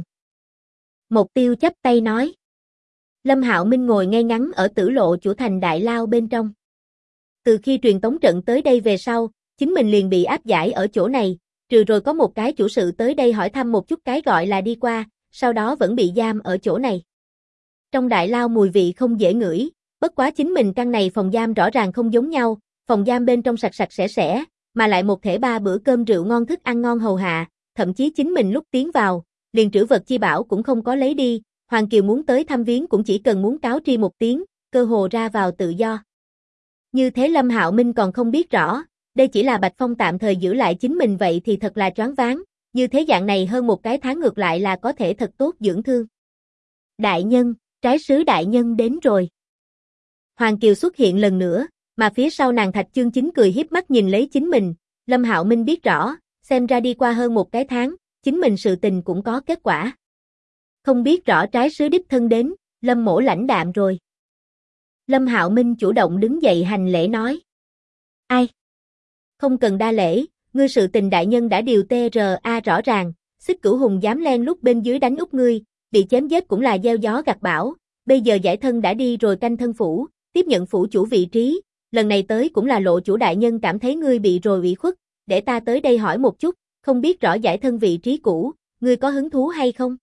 Mục Tiêu chắp tay nói. Lâm Hạo Minh ngồi ngay ngắn ở Tử Lộ chủ thành đại lao bên trong. Từ khi truyền tống trận tới đây về sau, chính mình liền bị áp giải ở chỗ này, trừ rồi có một cái chủ sự tới đây hỏi thăm một chút cái gọi là đi qua, sau đó vẫn bị giam ở chỗ này. Trong đại lao mùi vị không dễ ngửi, bất quá chính mình căn này phòng giam rõ ràng không giống nhau, phòng giam bên trong sạch sạch sẽ, mà lại một thể 3 bữa cơm rượu ngon thức ăn ngon hầu hạ, thậm chí chính mình lúc tiến vào, liền trữ vật chi bảo cũng không có lấy đi, Hoàng Kiều muốn tới thăm viếng cũng chỉ cần muốn cáo tri một tiếng, cơ hồ ra vào tự do. Như thế Lâm Hạo Minh còn không biết rõ, đây chỉ là Bạch Phong tạm thời giữ lại chính mình vậy thì thật là choáng váng, như thế dạng này hơn một cái tháng ngược lại là có thể thật tốt dưỡng thương. Đại nhân, trái sứ đại nhân đến rồi. Hoàng Kiều xuất hiện lần nữa, mà phía sau nàng Thạch Chương chính cười hiếp mắt nhìn lấy chính mình, Lâm Hạo Minh biết rõ, xem ra đi qua hơn một cái tháng, chính mình sự tình cũng có kết quả. Không biết rõ trái sứ đích thân đến, Lâm mỗ lãnh đạm rồi. Lâm Hạo Minh chủ động đứng dậy hành lễ nói. Ai? Không cần đa lễ, ngươi sự tình đại nhân đã điều TRA rõ ràng, Xích Cửu Hùng dám len lúc bên dưới đánh úp ngươi, bị chém giết cũng là gieo gió gặt bão, bây giờ giải thân đã đi rồi canh thân phủ, tiếp nhận phủ chủ vị trí, lần này tới cũng là lộ chủ đại nhân cảm thấy ngươi bị rồi ủy khuất, để ta tới đây hỏi một chút, không biết rõ giải thân vị trí cũ, ngươi có hứng thú hay không?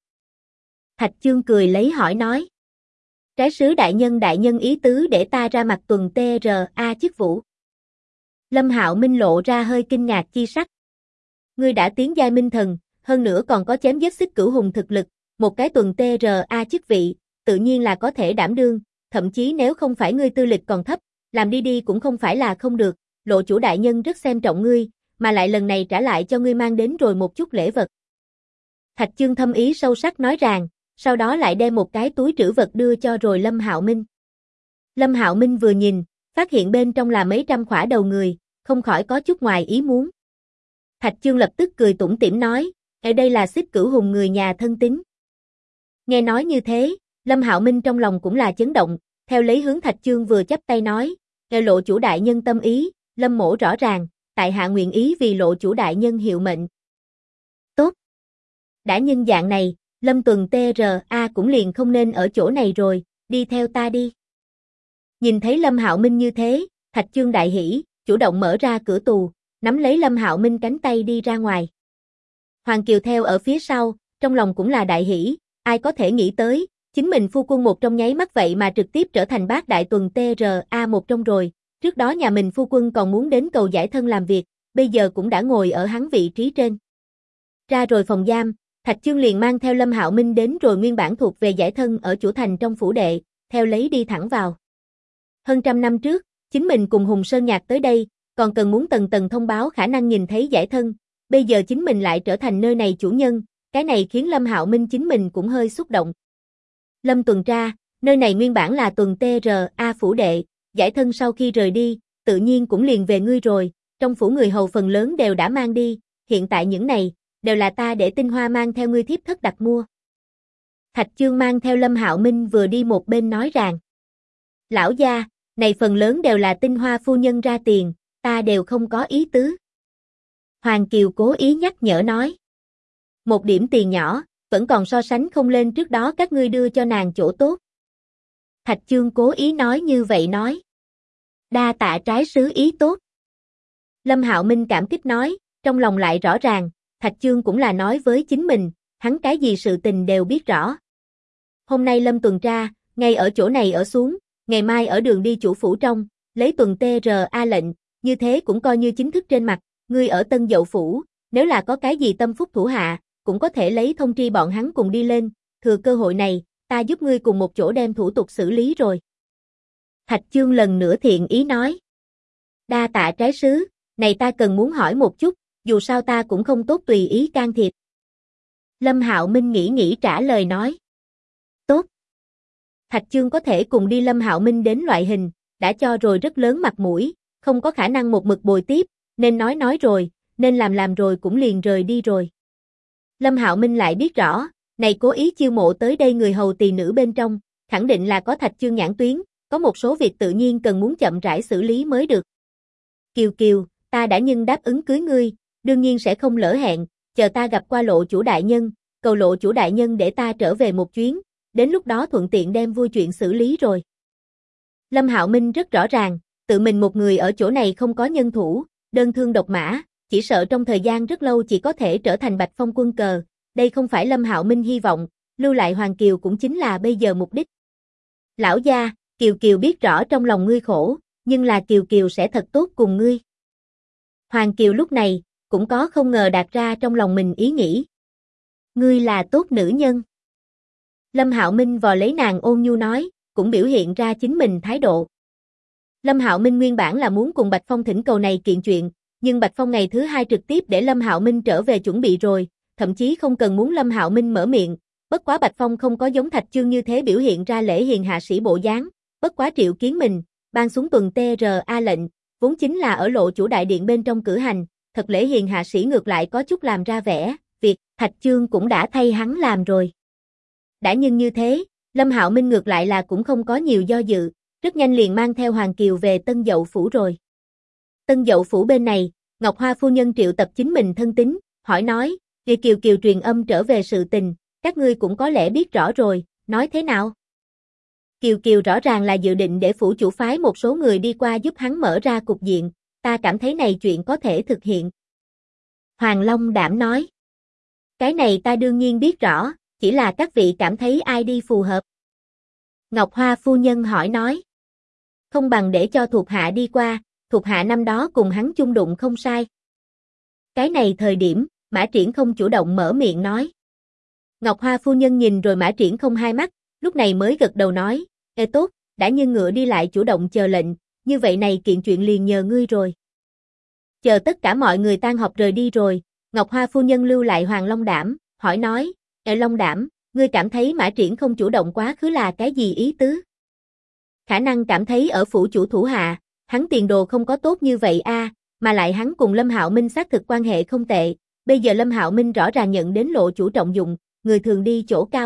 Thạch Chương cười lấy hỏi nói. Trái sứ đại nhân ý tứ để ta ra mặt tuần TRA chức vụ. Lâm Hạo Minh lộ ra hơi kinh ngạc chi sắc. Ngươi đã tiến giai minh thần, hơn nữa còn có chém giết Xích Cửu Hùng thực lực, một cái tuần TRA chức vị, tự nhiên là có thể đảm đương, thậm chí nếu không phải ngươi tư lịch còn thấp, làm đi cũng không phải là không được, lộ chủ đại nhân rất xem trọng ngươi, mà lại lần này trả lại cho ngươi mang đến rồi một chút lễ vật. Thạch Chương thâm ý sâu sắc nói rằng, sau đó lại đem một cái túi trữ vật đưa cho rồi Lâm Hạo Minh. Lâm Hạo Minh vừa nhìn, phát hiện bên trong là mấy trăm khỏa đầu người, không khỏi có chút ngoài ý muốn. Thạch Chương lập tức cười tủm tỉm nói, ở đây là Xích Cửu Hùng người nhà thân tín. Nghe nói như thế, Lâm Hạo Minh trong lòng cũng là chấn động, theo lấy hướng Thạch Chương vừa chắp tay nói, lộ chủ đại nhân tâm ý, Lâm mỗ rõ ràng, tại hạ nguyện ý vì lộ chủ đại nhân hiệu mệnh. Tốt. Đã nhân dạng này, Lâm tuần TRA cũng liền không nên ở chỗ này rồi, đi theo ta đi. Nhìn thấy Lâm Hạo Minh như thế, Thạch Chương đại hỉ, chủ động mở ra cửa tù, nắm lấy Lâm Hạo Minh cánh tay đi ra ngoài. Hoàng Kiều theo ở phía sau, trong lòng cũng là đại hỉ, ai có thể nghĩ tới, chính mình phu quân một trong nháy mắt vậy mà trực tiếp trở thành bát đại tuần TRA một trong rồi, trước đó nhà mình phu quân còn muốn đến cầu giải thân làm việc, bây giờ cũng đã ngồi ở hắn vị trí trên. Ra rồi phòng giam, Thạch Chương liền mang theo Lâm Hạo Minh đến rồi nguyên bản thuộc về giải thân ở chủ thành trong phủ đệ, theo lấy đi thẳng vào. Hơn trăm năm trước, chính mình cùng Hùng Sơn Nhạc tới đây, còn cần muốn tầng tầng thông báo khả năng nhìn thấy giải thân, bây giờ chính mình lại trở thành nơi này chủ nhân, cái này khiến Lâm Hạo Minh chính mình cũng hơi xúc động. Lâm tuần tra, Nơi này nguyên bản là tuần TRA phủ đệ, giải thân sau khi rời đi, tự nhiên cũng liền về ngươi rồi, trong phủ người hầu phần lớn đều đã mang đi, hiện tại những này, đều là ta để Tinh Hoa mang theo ngươi thiếp thất đặt mua. Thạch Chương mang theo Lâm Hạo Minh vừa đi một bên nói rằng, lão gia, này phần lớn đều là Tinh Hoa phu nhân ra tiền, ta đều không có ý tứ. Hoàng Kiều cố ý nhắc nhở nói, một điểm tiền nhỏ, vẫn còn so sánh không lên trước đó các ngươi đưa cho nàng chỗ tốt. Thạch Chương cố ý nói như vậy nói, đa tạ trái sứ ý tốt. Lâm Hạo Minh cảm kích nói, trong lòng lại rõ ràng, Thạch Chương cũng là nói với chính mình, hắn cái gì sự tình đều biết rõ. Hôm nay Lâm tuần tra, ngay ở chỗ này ở xuống, ngày mai ở đường đi chủ phủ trong, lấy tuần TRA lệnh, như thế cũng coi như chính thức trên mặt, ngươi ở Tân Dậu phủ, nếu là có cái gì tâm phúc thủ hạ, cũng có thể lấy thông tri bọn hắn cùng đi lên, thừa cơ hội này, ta giúp ngươi cùng một chỗ đem thủ tục xử lý rồi. Thạch Chương lần nữa thiện ý nói, đa tạ trái sứ, này ta cần muốn hỏi một chút, dù sao ta cũng không tốt tùy ý can thiệp. Lâm Hạo Minh nghĩ trả lời nói, tốt. Thạch Chương có thể cùng đi Lâm Hạo Minh đến loại hình, đã cho rồi rất lớn mặt mũi, không có khả năng một mực bồi tiếp, nên nói rồi, nên làm rồi cũng liền rời đi rồi. Lâm Hạo Minh lại biết rõ, này cố ý chiêu mộ tới đây người hầu tỳ nữ bên trong, khẳng định là có Thạch Chương nhãn tuyến, có một số việc tự nhiên cần muốn chậm rãi xử lý mới được. Kiều Kiều, ta đã nhưng đáp ứng cưới ngươi, đương nhiên sẽ không lỡ hẹn, chờ ta gặp qua lộ chủ đại nhân, cầu lộ chủ đại nhân để ta trở về một chuyến, đến lúc đó thuận tiện đem vui chuyện xử lý rồi. Lâm Hạo Minh rất rõ ràng, tự mình một người ở chỗ này không có nhân thủ, đơn thương độc mã, chỉ sợ trong thời gian rất lâu chỉ có thể trở thành Bạch Phong quân cờ, đây không phải Lâm Hạo Minh hy vọng, lưu lại Hoàng Kiều cũng chính là bây giờ mục đích. Lão gia, Kiều Kiều biết rõ trong lòng ngươi khổ, nhưng là Kiều Kiều sẽ thật tốt cùng ngươi. Hoàng Kiều lúc này, cũng có không ngờ đạt ra trong lòng mình ý nghĩ. Ngươi là tốt nữ nhân. Lâm Hạo Minh vò lấy nàng ôn nhu nói, cũng biểu hiện ra chính mình thái độ. Lâm Hạo Minh nguyên bản là muốn cùng Bạch Phong thỉnh cầu này kiện chuyện, nhưng Bạch Phong ngày thứ hai trực tiếp để Lâm Hạo Minh trở về chuẩn bị rồi, thậm chí không cần muốn Lâm Hạo Minh mở miệng, bất quá Bạch Phong không có giống Thạch Chương như thế biểu hiện ra lễ hiền hạ sĩ bộ dáng, bất quá Triệu Kiến mình, ban xuống tuần TRA lệnh, vốn chính là ở lộ chủ đại điện bên trong cử hành, thật lễ hiền hạ sĩ ngược lại có chút làm ra vẻ, việc Thạch Chương cũng đã thay hắn làm rồi. Đã nhưng như thế, Lâm Hạo Minh ngược lại là cũng không có nhiều do dự, rất nhanh liền mang theo Hoàng Kiều về Tân Dậu phủ rồi. Tân Dậu phủ bên này, Ngọc Hoa phu nhân triệu tập chính mình thân tín, hỏi nói, Kiều Kiều truyền âm trở về sự tình, các ngươi cũng có lẽ biết rõ rồi, nói thế nào? Kiều Kiều rõ ràng là dự định để phủ chủ phái một số người đi qua giúp hắn mở ra cục diện, ta cảm thấy này chuyện có thể thực hiện. Hoàng Long Đảm nói, cái này ta đương nhiên biết rõ, chỉ là các vị cảm thấy ai đi phù hợp. Ngọc Hoa phu nhân hỏi nói, không bằng để cho thuộc hạ đi qua, thuộc hạ năm đó cùng hắn chung đụng không sai. Cái này thời điểm, Mã Triển không chủ động mở miệng nói. Ngọc Hoa phu nhân nhìn rồi Mã Triển không hai mắt, lúc này mới gật đầu nói, ê tốt, đã như ngựa đi lại chủ động chờ lệnh, như vậy này kiện chuyện liền nhờ ngươi rồi. Chờ tất cả mọi người tan họp rời đi rồi, Ngọc Hoa phu nhân lưu lại Hoàng Long Đảm, hỏi nói, ê Long Đảm, ngươi cảm thấy Mã Triển không chủ động quá khứ là cái gì ý tứ? Khả năng cảm thấy ở phủ chủ thủ hạ, hắn tiền đồ không có tốt như vậy mà lại hắn cùng Lâm Hạo Minh xác thực quan hệ không tệ, bây giờ Lâm Hạo Minh rõ ràng nhận đến lộ chủ trọng dụng, người thường đi chỗ cao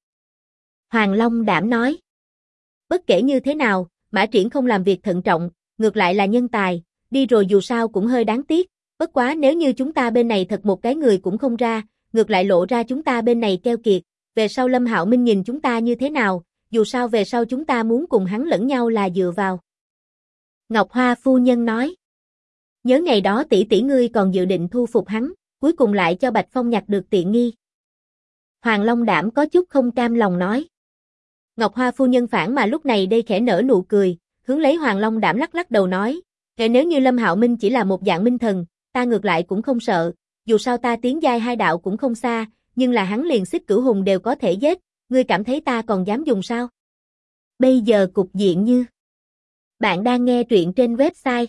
Hoàng Long Đảm nói. Bất kể như thế nào, Mã Triển không làm việc thận trọng, ngược lại là nhân tài, đi rồi dù sao cũng hơi đáng tiếc, bất quá nếu như chúng ta bên này thật một cái người cũng không ra, ngược lại lộ ra chúng ta bên này keo kiệt, về sau Lâm Hạo Minh nhìn chúng ta như thế nào, dù sao về sau chúng ta muốn cùng hắn lẫn nhau là dựa vào. Ngọc Hoa phu nhân nói, nhớ ngày đó tỷ tỷ ngươi còn dự định thu phục hắn, cuối cùng lại cho Bạch Phong nhặt được tiện nghi. Hoàng Long Đảm có chút không cam lòng nói. Ngọc Hoa phu nhân phản mà lúc này đây khẽ nở nụ cười, hướng lấy Hoàng Long Đảm lắc lắc đầu nói, nếu như Lâm Hạo Minh chỉ là một dạng minh thần, ta ngược lại cũng không sợ, dù sao ta tiến giai hai đạo cũng không xa, nhưng là hắn liền xích cửu hùng đều có thể giết, ngươi cảm thấy ta còn dám dùng sao? Bây giờ cục diện như. Bạn đang nghe truyện trên website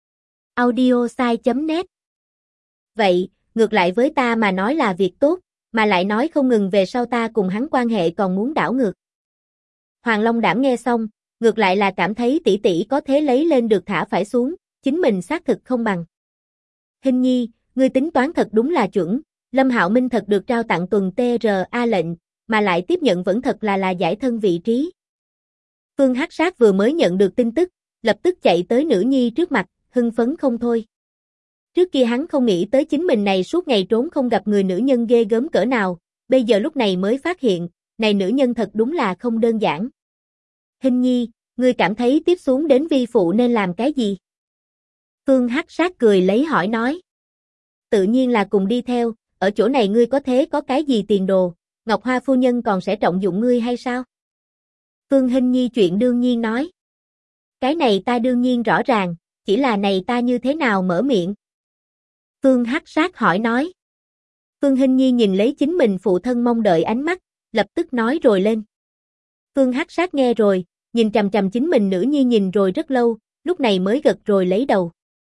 audiosai.net. Vậy, ngược lại với ta mà nói là việc tốt, mà lại nói không ngừng về sau ta cùng hắn quan hệ còn muốn đảo ngược. Hoàng Long Đảm nghe xong, ngược lại là cảm thấy tỷ tỷ có thế lấy lên được thả phải xuống, chính mình xác thực không bằng. Hình nhi, ngươi tính toán thật đúng là chuẩn, Lâm Hạo Minh thật được trao tặng tuần TRA lệnh, mà lại tiếp nhận vẫn thật là giải thân vị trí. Phương Hắc Sát vừa mới nhận được tin tức, lập tức chạy tới nữ nhi trước mặt, hưng phấn không thôi. Trước kia hắn không nghĩ tới chính mình này suốt ngày trốn không gặp người nữ nhân ghê gớm cỡ nào, bây giờ lúc này mới phát hiện, này nữ nhân thật đúng là không đơn giản. Hình nhi, ngươi cảm thấy tiếp xuống đến vi phụ nên làm cái gì? Phương Hắc Sát cười lấy hỏi nói. Tự nhiên là cùng đi theo, ở chỗ này ngươi có thế có cái gì tiền đồ, Ngọc Hoa phu nhân còn sẽ trọng dụng ngươi hay sao? Phương Hinh Nhi chuyện đương nhiên nói. Cái này ta đương nhiên rõ ràng, chỉ là này ta như thế nào mở miệng? Phương Hắc Sát hỏi nói. Phương Hinh Nhi nhìn lấy chính mình phụ thân mong đợi ánh mắt, lập tức nói rồi lên. Phương Hắc Sát nghe rồi, nhìn chằm chằm chính mình nữ nhi nhìn rồi rất lâu, lúc này mới gật rồi lấy đầu.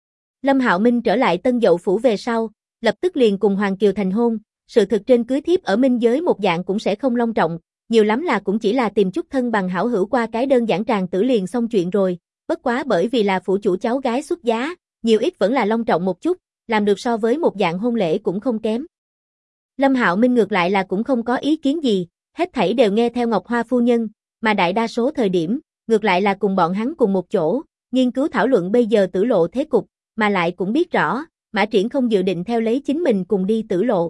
Lâm Hạo Minh trở lại Tân Dậu Phủ về sau, lập tức liền cùng Hoàng Kiều thành hôn, sự thực trên cưới thiếp ở Minh giới một dạng cũng sẽ không long trọng, nhiều lắm là cũng chỉ là tìm chút thân bằng hảo hữu qua cái đơn giản tràng tử liền xong chuyện rồi, bất quá bởi vì là phủ chủ cháu gái xuất giá, nhiều ít vẫn là long trọng một chút, làm được so với một dạng hôn lễ cũng không kém. Lâm Hạo Minh ngược lại là cũng không có ý kiến gì, hết thảy đều nghe theo Ngọc Hoa phu nhân, mà đại đa số thời điểm, ngược lại là cùng bọn hắn cùng một chỗ, nghiên cứu thảo luận bây giờ tử lộ thế cục, mà lại cũng biết rõ, Mã Triển không dự định theo lấy chính mình cùng đi tử lộ.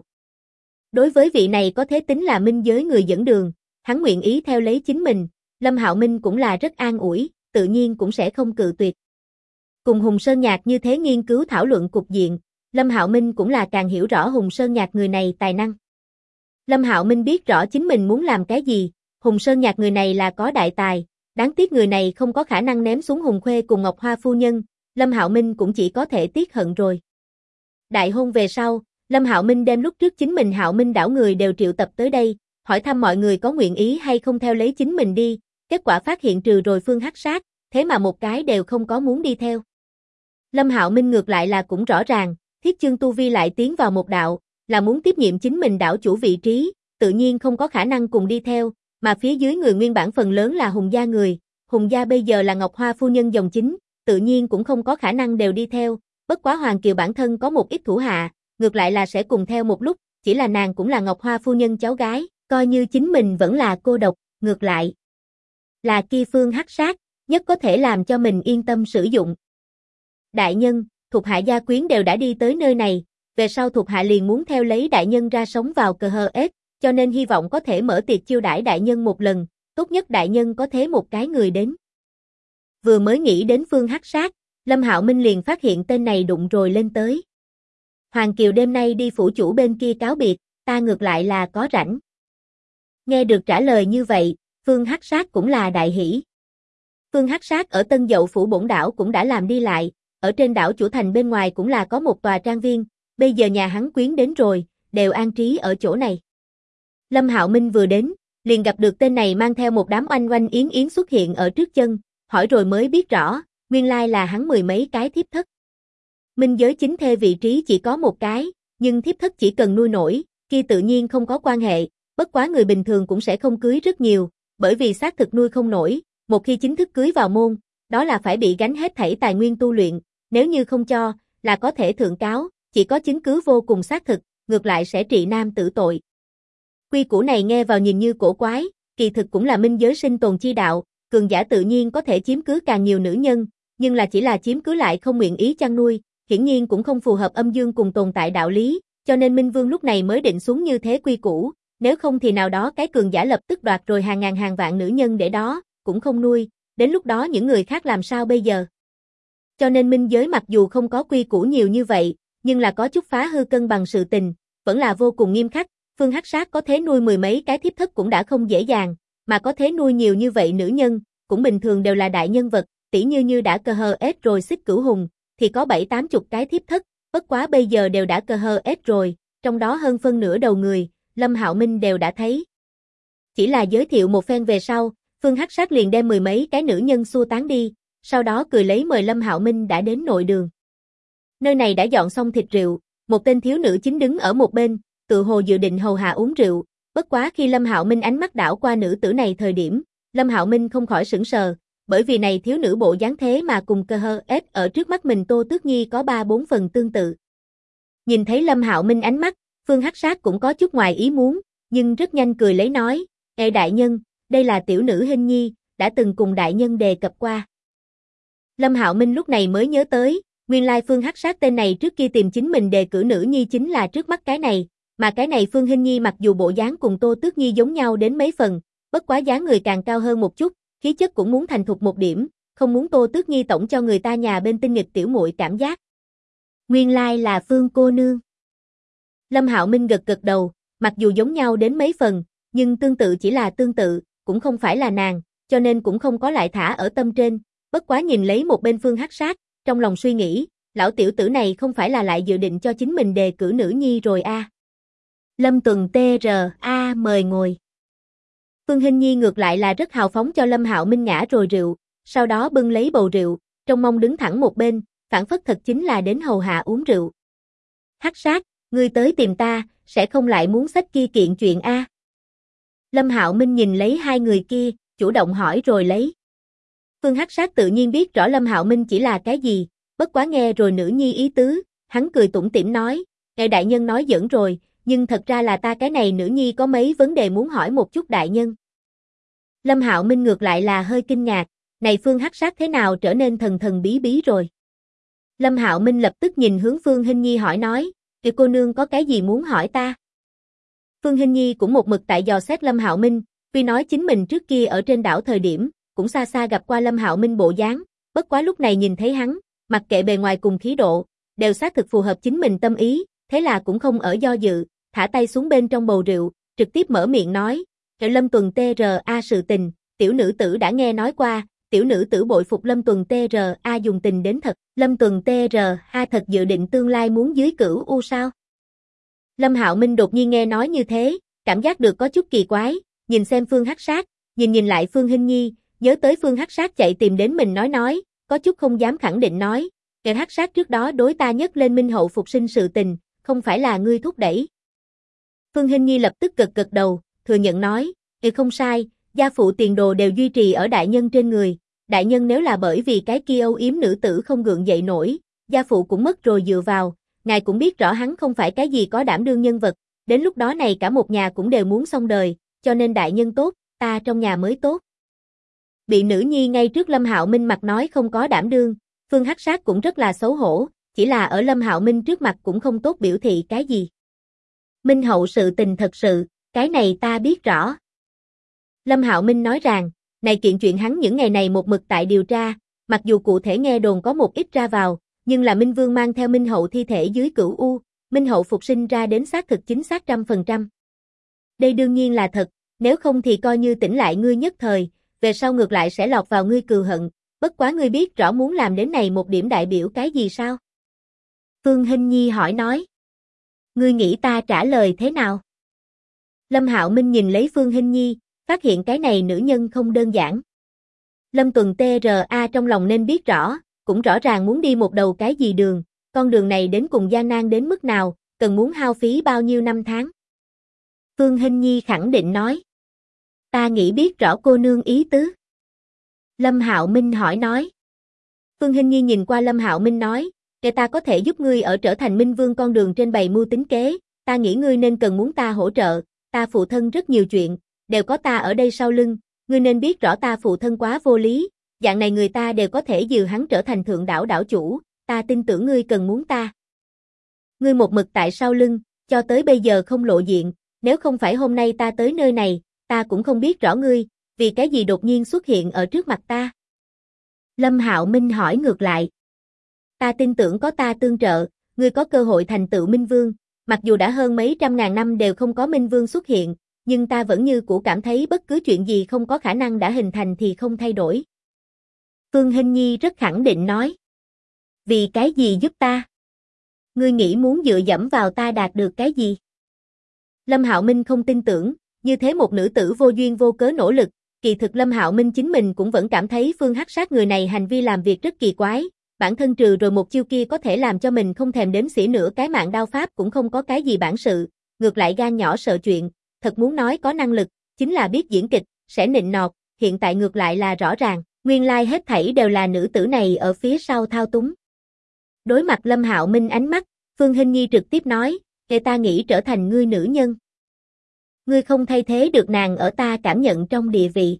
Đối với vị này có thế tính là minh giới người dẫn đường, hắn nguyện ý theo lấy chính mình, Lâm Hạo Minh cũng là rất an ủi, tự nhiên cũng sẽ không cự tuyệt. Cùng Hùng Sơn Nhạc như thế nghiên cứu thảo luận cục diện, Lâm Hạo Minh cũng là càng hiểu rõ Hùng Sơn Nhạc người này tài năng. Lâm Hạo Minh biết rõ chính mình muốn làm cái gì, Hùng Sơn Nhạc người này là có đại tài, đáng tiếc người này không có khả năng ném xuống Hùng Khuê cùng Ngọc Hoa phu nhân, Lâm Hạo Minh cũng chỉ có thể tiếc hận rồi. Đại hôn về sau, Lâm Hạo Minh đem lúc trước chính mình Hạo Minh đảo người đều triệu tập tới đây, hỏi thăm mọi người có nguyện ý hay không theo lấy chính mình đi, kết quả phát hiện trừ rồi Phương Hắc Sát, thế mà một cái đều không có muốn đi theo. Lâm Hạo Minh ngược lại là cũng rõ ràng, Thiết Chương tu vi lại tiến vào một đạo, là muốn tiếp nhiệm chính mình đảo chủ vị trí, tự nhiên không có khả năng cùng đi theo, mà phía dưới người nguyên bản phần lớn là Hùng gia người, Hùng gia bây giờ là Ngọc Hoa phu nhân dòng chính, tự nhiên cũng không có khả năng đều đi theo, bất quá Hoàng Kiều bản thân có một ít thủ hạ, ngược lại là sẽ cùng theo một lúc, chỉ là nàng cũng là Ngọc Hoa phu nhân cháu gái, coi như chính mình vẫn là cô độc, ngược lại là kia Phương Hắc Sát, nhất có thể làm cho mình yên tâm sử dụng. Đại nhân, thuộc hạ gia quyến đều đã đi tới nơi này, về sau thuộc hạ liền muốn theo lấy đại nhân ra sống vào cờ hờ ết, cho nên hy vọng có thể mở tiệc chiêu đãi đại nhân một lần, tốt nhất đại nhân có thế một cái người đến. Vừa mới nghĩ đến Phương Hắc Sát, Lâm Hạo Minh liền phát hiện tên này đụng rồi lên tới. Hoàng Kiều đêm nay đi phủ chủ bên kia cáo biệt, ta ngược lại là có rảnh. Nghe được trả lời như vậy, Phương Hắc Sát cũng là đại hỉ. Phương Hắc Sát ở Tân Dậu Phủ bổn đảo cũng đã làm đi lại, ở trên đảo chủ thành bên ngoài cũng là có một tòa trang viên, bây giờ nhà hắn quyến đến rồi, đều an trí ở chỗ này. Lâm Hạo Minh vừa đến, liền gặp được tên này mang theo một đám oanh oanh yến yến xuất hiện ở trước chân, hỏi rồi mới biết rõ, nguyên lai là hắn mười mấy cái thiếp thất. Minh giới chính thê vị trí chỉ có một cái, nhưng thiếp thất chỉ cần nuôi nổi, kia tự nhiên không có quan hệ, bất quá người bình thường cũng sẽ không cưới rất nhiều, bởi vì xác thực nuôi không nổi, một khi chính thức cưới vào môn, đó là phải bị gánh hết thảy tài nguyên tu luyện, nếu như không cho, là có thể thượng cáo, chỉ có chứng cứ vô cùng xác thực, ngược lại sẽ trị nam tử tội. Quy củ này nghe vào nhìn như cổ quái, kỳ thực cũng là minh giới sinh tồn chi đạo, cường giả tự nhiên có thể chiếm cứ càng nhiều nữ nhân, nhưng là chỉ là chiếm cứ lại không nguyện ý chăn nuôi, hiển nhiên cũng không phù hợp âm dương cùng tồn tại đạo lý, cho nên Minh Vương lúc này mới định xuống như thế quy củ, nếu không thì nào đó cái cường giả lập tức đoạt rồi hàng ngàn hàng vạn nữ nhân để đó, cũng không nuôi, đến lúc đó những người khác làm sao bây giờ? Cho nên minh giới mặc dù không có quy củ nhiều như vậy, nhưng là có chút phá hư cân bằng sự tình, vẫn là vô cùng nghiêm khắc, Phương Hắc Sát có thể nuôi mười mấy cái thiếp thất cũng đã không dễ dàng, mà có thể nuôi nhiều như vậy nữ nhân, cũng bình thường đều là đại nhân vật, tỉ như đã cờ hờ ết rồi Xích Cửu Hùng, thì có 7-80 cái thiếp thất, bất quá bây giờ đều đã cờ hờ ết rồi, trong đó hơn phân nửa đầu người, Lâm Hạo Minh đều đã thấy. Chỉ là giới thiệu một phen về sau, Phương Hắc Sát liền đem mười mấy cái nữ nhân xua tán đi, sau đó cười lấy mời Lâm Hạo Minh đã đến nội đường. Nơi này đã dọn xong thịt rượu, một tên thiếu nữ chính đứng ở một bên, tự hồ dự định hầu hạ uống rượu, bất quá khi Lâm Hạo Minh ánh mắt đảo qua nữ tử này thời điểm, Lâm Hạo Minh không khỏi sững sờ, bởi vì này thiếu nữ bộ dáng thế mà cùng cơ hơ ết ở trước mắt mình Tô Tước Nhi có 3-4 phần tương tự. Nhìn thấy Lâm Hạo Minh ánh mắt, Phương Hắc Sát cũng có chút ngoài ý muốn, nhưng rất nhanh cười lấy nói, "Ê đại nhân, đây là tiểu nữ Hinh Nhi, đã từng cùng đại nhân đề cập qua." Lâm Hạo Minh lúc này mới nhớ tới, nguyên lai Phương Hắc Sát tên này trước kia tìm chính mình đề cử nữ nhi chính là trước mắt cái này, mà cái này Phương Hinh Nhi mặc dù bộ dáng cùng Tô Tước Nhi giống nhau đến mấy phần, bất quá dáng người càng cao hơn một chút, khí chất cũng muốn thành thục một điểm, không muốn Tô Tước Nhi tổng cho người ta nhà bên tinh nghịch tiểu muội cảm giác. Nguyên lai là Phương cô nương. Lâm Hạo Minh gật gật đầu, mặc dù giống nhau đến mấy phần, nhưng tương tự chỉ là tương tự, cũng không phải là nàng, cho nên cũng không có lại thả ở tâm trên, bất quá nhìn lấy một bên Phương Hắc Sát, trong lòng suy nghĩ, lão tiểu tử này không phải là lại dự định cho chính mình đề cử nữ nhi rồi a. Lâm Tuần TRA mời ngồi. Phương Hinh Nhi ngược lại là rất hào phóng cho Lâm Hạo Minh ngã rồi rượu, sau đó bưng lấy bầu rượu, trông mong đứng thẳng một bên, phản phất thật chính là đến hầu hạ uống rượu. Hắc Sát, ngươi tới tìm ta, sẽ không lại muốn xách kia kiện chuyện a? Lâm Hạo Minh nhìn lấy hai người kia, chủ động hỏi rồi lấy. Phương Hắc Sát tự nhiên biết rõ Lâm Hạo Minh chỉ là cái gì, bất quá nghe rồi nữ nhi ý tứ, hắn cười tủm tỉm nói, "Ngài đại nhân nói giỡn rồi, nhưng thật ra là ta cái này nữ nhi có mấy vấn đề muốn hỏi một chút đại nhân." Lâm Hạo Minh ngược lại là hơi kinh ngạc, này Phương Hắc Sát thế nào trở nên thần thần bí bí rồi. Lâm Hạo Minh lập tức nhìn hướng Phương Hinh Nhi hỏi nói, "Tiểu cô nương có cái gì muốn hỏi ta?" Phương Hinh Nhi cũng một mực tại dò xét Lâm Hạo Minh, tuy nói chính mình trước kia ở trên đảo thời điểm, cũng xa xa gặp qua Lâm Hạo Minh bộ dáng, bất quá lúc này nhìn thấy hắn, mặc kệ bề ngoài cùng khí độ, đều xác thực phù hợp chính mình tâm ý, thế là cũng không ở do dự, thả tay xuống bên trong bầu rượu, trực tiếp mở miệng nói, Lâm Tuần TRA sự tình, tiểu nữ tử đã nghe nói qua, tiểu nữ tử bội phục Lâm Tuần TRA dùng tình đến thật, Lâm Tuần TRA thật dự định tương lai muốn dưới cửu u sao? Lâm Hạo Minh đột nhiên nghe nói như thế, cảm giác được có chút kỳ quái, nhìn xem Phương Hắc Sát, nhìn lại Phương Hinh Nhi, nhớ tới Phương Hắc Sát chạy tìm đến mình nói, có chút không dám khẳng định nói, kẻ Hắc Sát trước đó đối ta nhất lên Minh Hậu phục sinh sự tình, không phải là ngươi thúc đẩy. Phương Hinh Nhi lập tức gật đầu, thừa nhận nói, không sai, gia phụ tiền đồ đều duy trì ở đại nhân trên người, đại nhân nếu là bởi vì cái kia âu yếm nữ tử không gượng dậy nổi, gia phụ cũng mất rồi dựa vào, ngài cũng biết rõ hắn không phải cái gì có đảm đương nhân vật, đến lúc đó này cả một nhà cũng đều muốn xong đời, cho nên đại nhân tốt, ta trong nhà mới tốt. Bị nữ nhi ngay trước Lâm Hạo Minh mặt nói không có đảm đương, Phương Hắc Sát cũng rất là xấu hổ, chỉ là ở Lâm Hạo Minh trước mặt cũng không tốt biểu thị cái gì. Minh Hậu sự tình thật sự, cái này ta biết rõ. Lâm Hạo Minh nói rằng, này kiện chuyện hắn những ngày này một mực tại điều tra, mặc dù cụ thể nghe đồn có một ít ra vào, nhưng là Minh Vương mang theo Minh Hậu thi thể dưới cửu u, Minh Hậu phục sinh ra đến xác thực chính xác 100%. Đây đương nhiên là thật, nếu không thì coi như tỉnh lại ngươi nhất thời, về sau ngược lại sẽ lọt vào ngươi cừu hận, bất quá ngươi biết rõ muốn làm đến này một điểm đại biểu cái gì sao? Phương Hinh Nhi hỏi nói. Ngươi nghĩ ta trả lời thế nào? Lâm Hạo Minh nhìn lấy Phương Hinh Nhi, phát hiện cái này nữ nhân không đơn giản. Lâm Tuần TRA trong lòng nên biết rõ, cũng rõ ràng muốn đi một đầu cái gì đường, con đường này đến cùng gian nan đến mức nào, cần muốn hao phí bao nhiêu năm tháng. Phương Hinh Nhi khẳng định nói. Ta nghĩ biết rõ cô nương ý tứ. Lâm Hạo Minh hỏi nói. Phương Hinh Nhi nhìn qua Lâm Hạo Minh nói, kẻ ta có thể giúp ngươi ở trở thành Minh Vương con đường trên bày mưu tính kế, ta nghĩ ngươi nên cần muốn ta hỗ trợ, ta phụ thân rất nhiều chuyện, đều có ta ở đây sau lưng, ngươi nên biết rõ ta phụ thân quá vô lý, dạng này người ta đều có thể dìu hắn trở thành thượng đảo đảo chủ, ta tin tưởng ngươi cần muốn ta. Ngươi một mực tại sau lưng, cho tới bây giờ không lộ diện, nếu không phải hôm nay ta tới nơi này, ta cũng không biết rõ ngươi, vì cái gì đột nhiên xuất hiện ở trước mặt ta. Lâm Hạo Minh hỏi ngược lại. Ta tin tưởng có ta tương trợ, ngươi có cơ hội thành tựu Minh Vương, mặc dù đã hơn mấy trăm ngàn năm đều không có Minh Vương xuất hiện, nhưng ta vẫn như cũ cảm thấy bất cứ chuyện gì không có khả năng đã hình thành thì không thay đổi. Phương Hinh Nhi rất khẳng định nói. Vì cái gì giúp ta? Ngươi nghĩ muốn dựa dẫm vào ta đạt được cái gì? Lâm Hạo Minh không tin tưởng, như thế một nữ tử vô duyên vô cớ nỗ lực, kỳ thực Lâm Hạo Minh chính mình cũng vẫn cảm thấy Phương Hắc Sát người này hành vi làm việc rất kỳ quái, bản thân trừ rồi một chiêu kia có thể làm cho mình không thèm đếm xỉa nửa cái mạng đao pháp cũng không có cái gì bản sự, ngược lại gan nhỏ sợ chuyện, thật muốn nói có năng lực, chính là biết diễn kịch, sẽ nịnh nọt, hiện tại ngược lại là rõ ràng, nguyên lai hết thảy đều là nữ tử này ở phía sau thao túng. Đối mặt Lâm Hạo Minh ánh mắt, Phương Hinh Nhi trực tiếp nói, "Kể ta nghĩ trở thành ngươi nữ nhân. Ngươi không thay thế được nàng ở ta cảm nhận trong địa vị."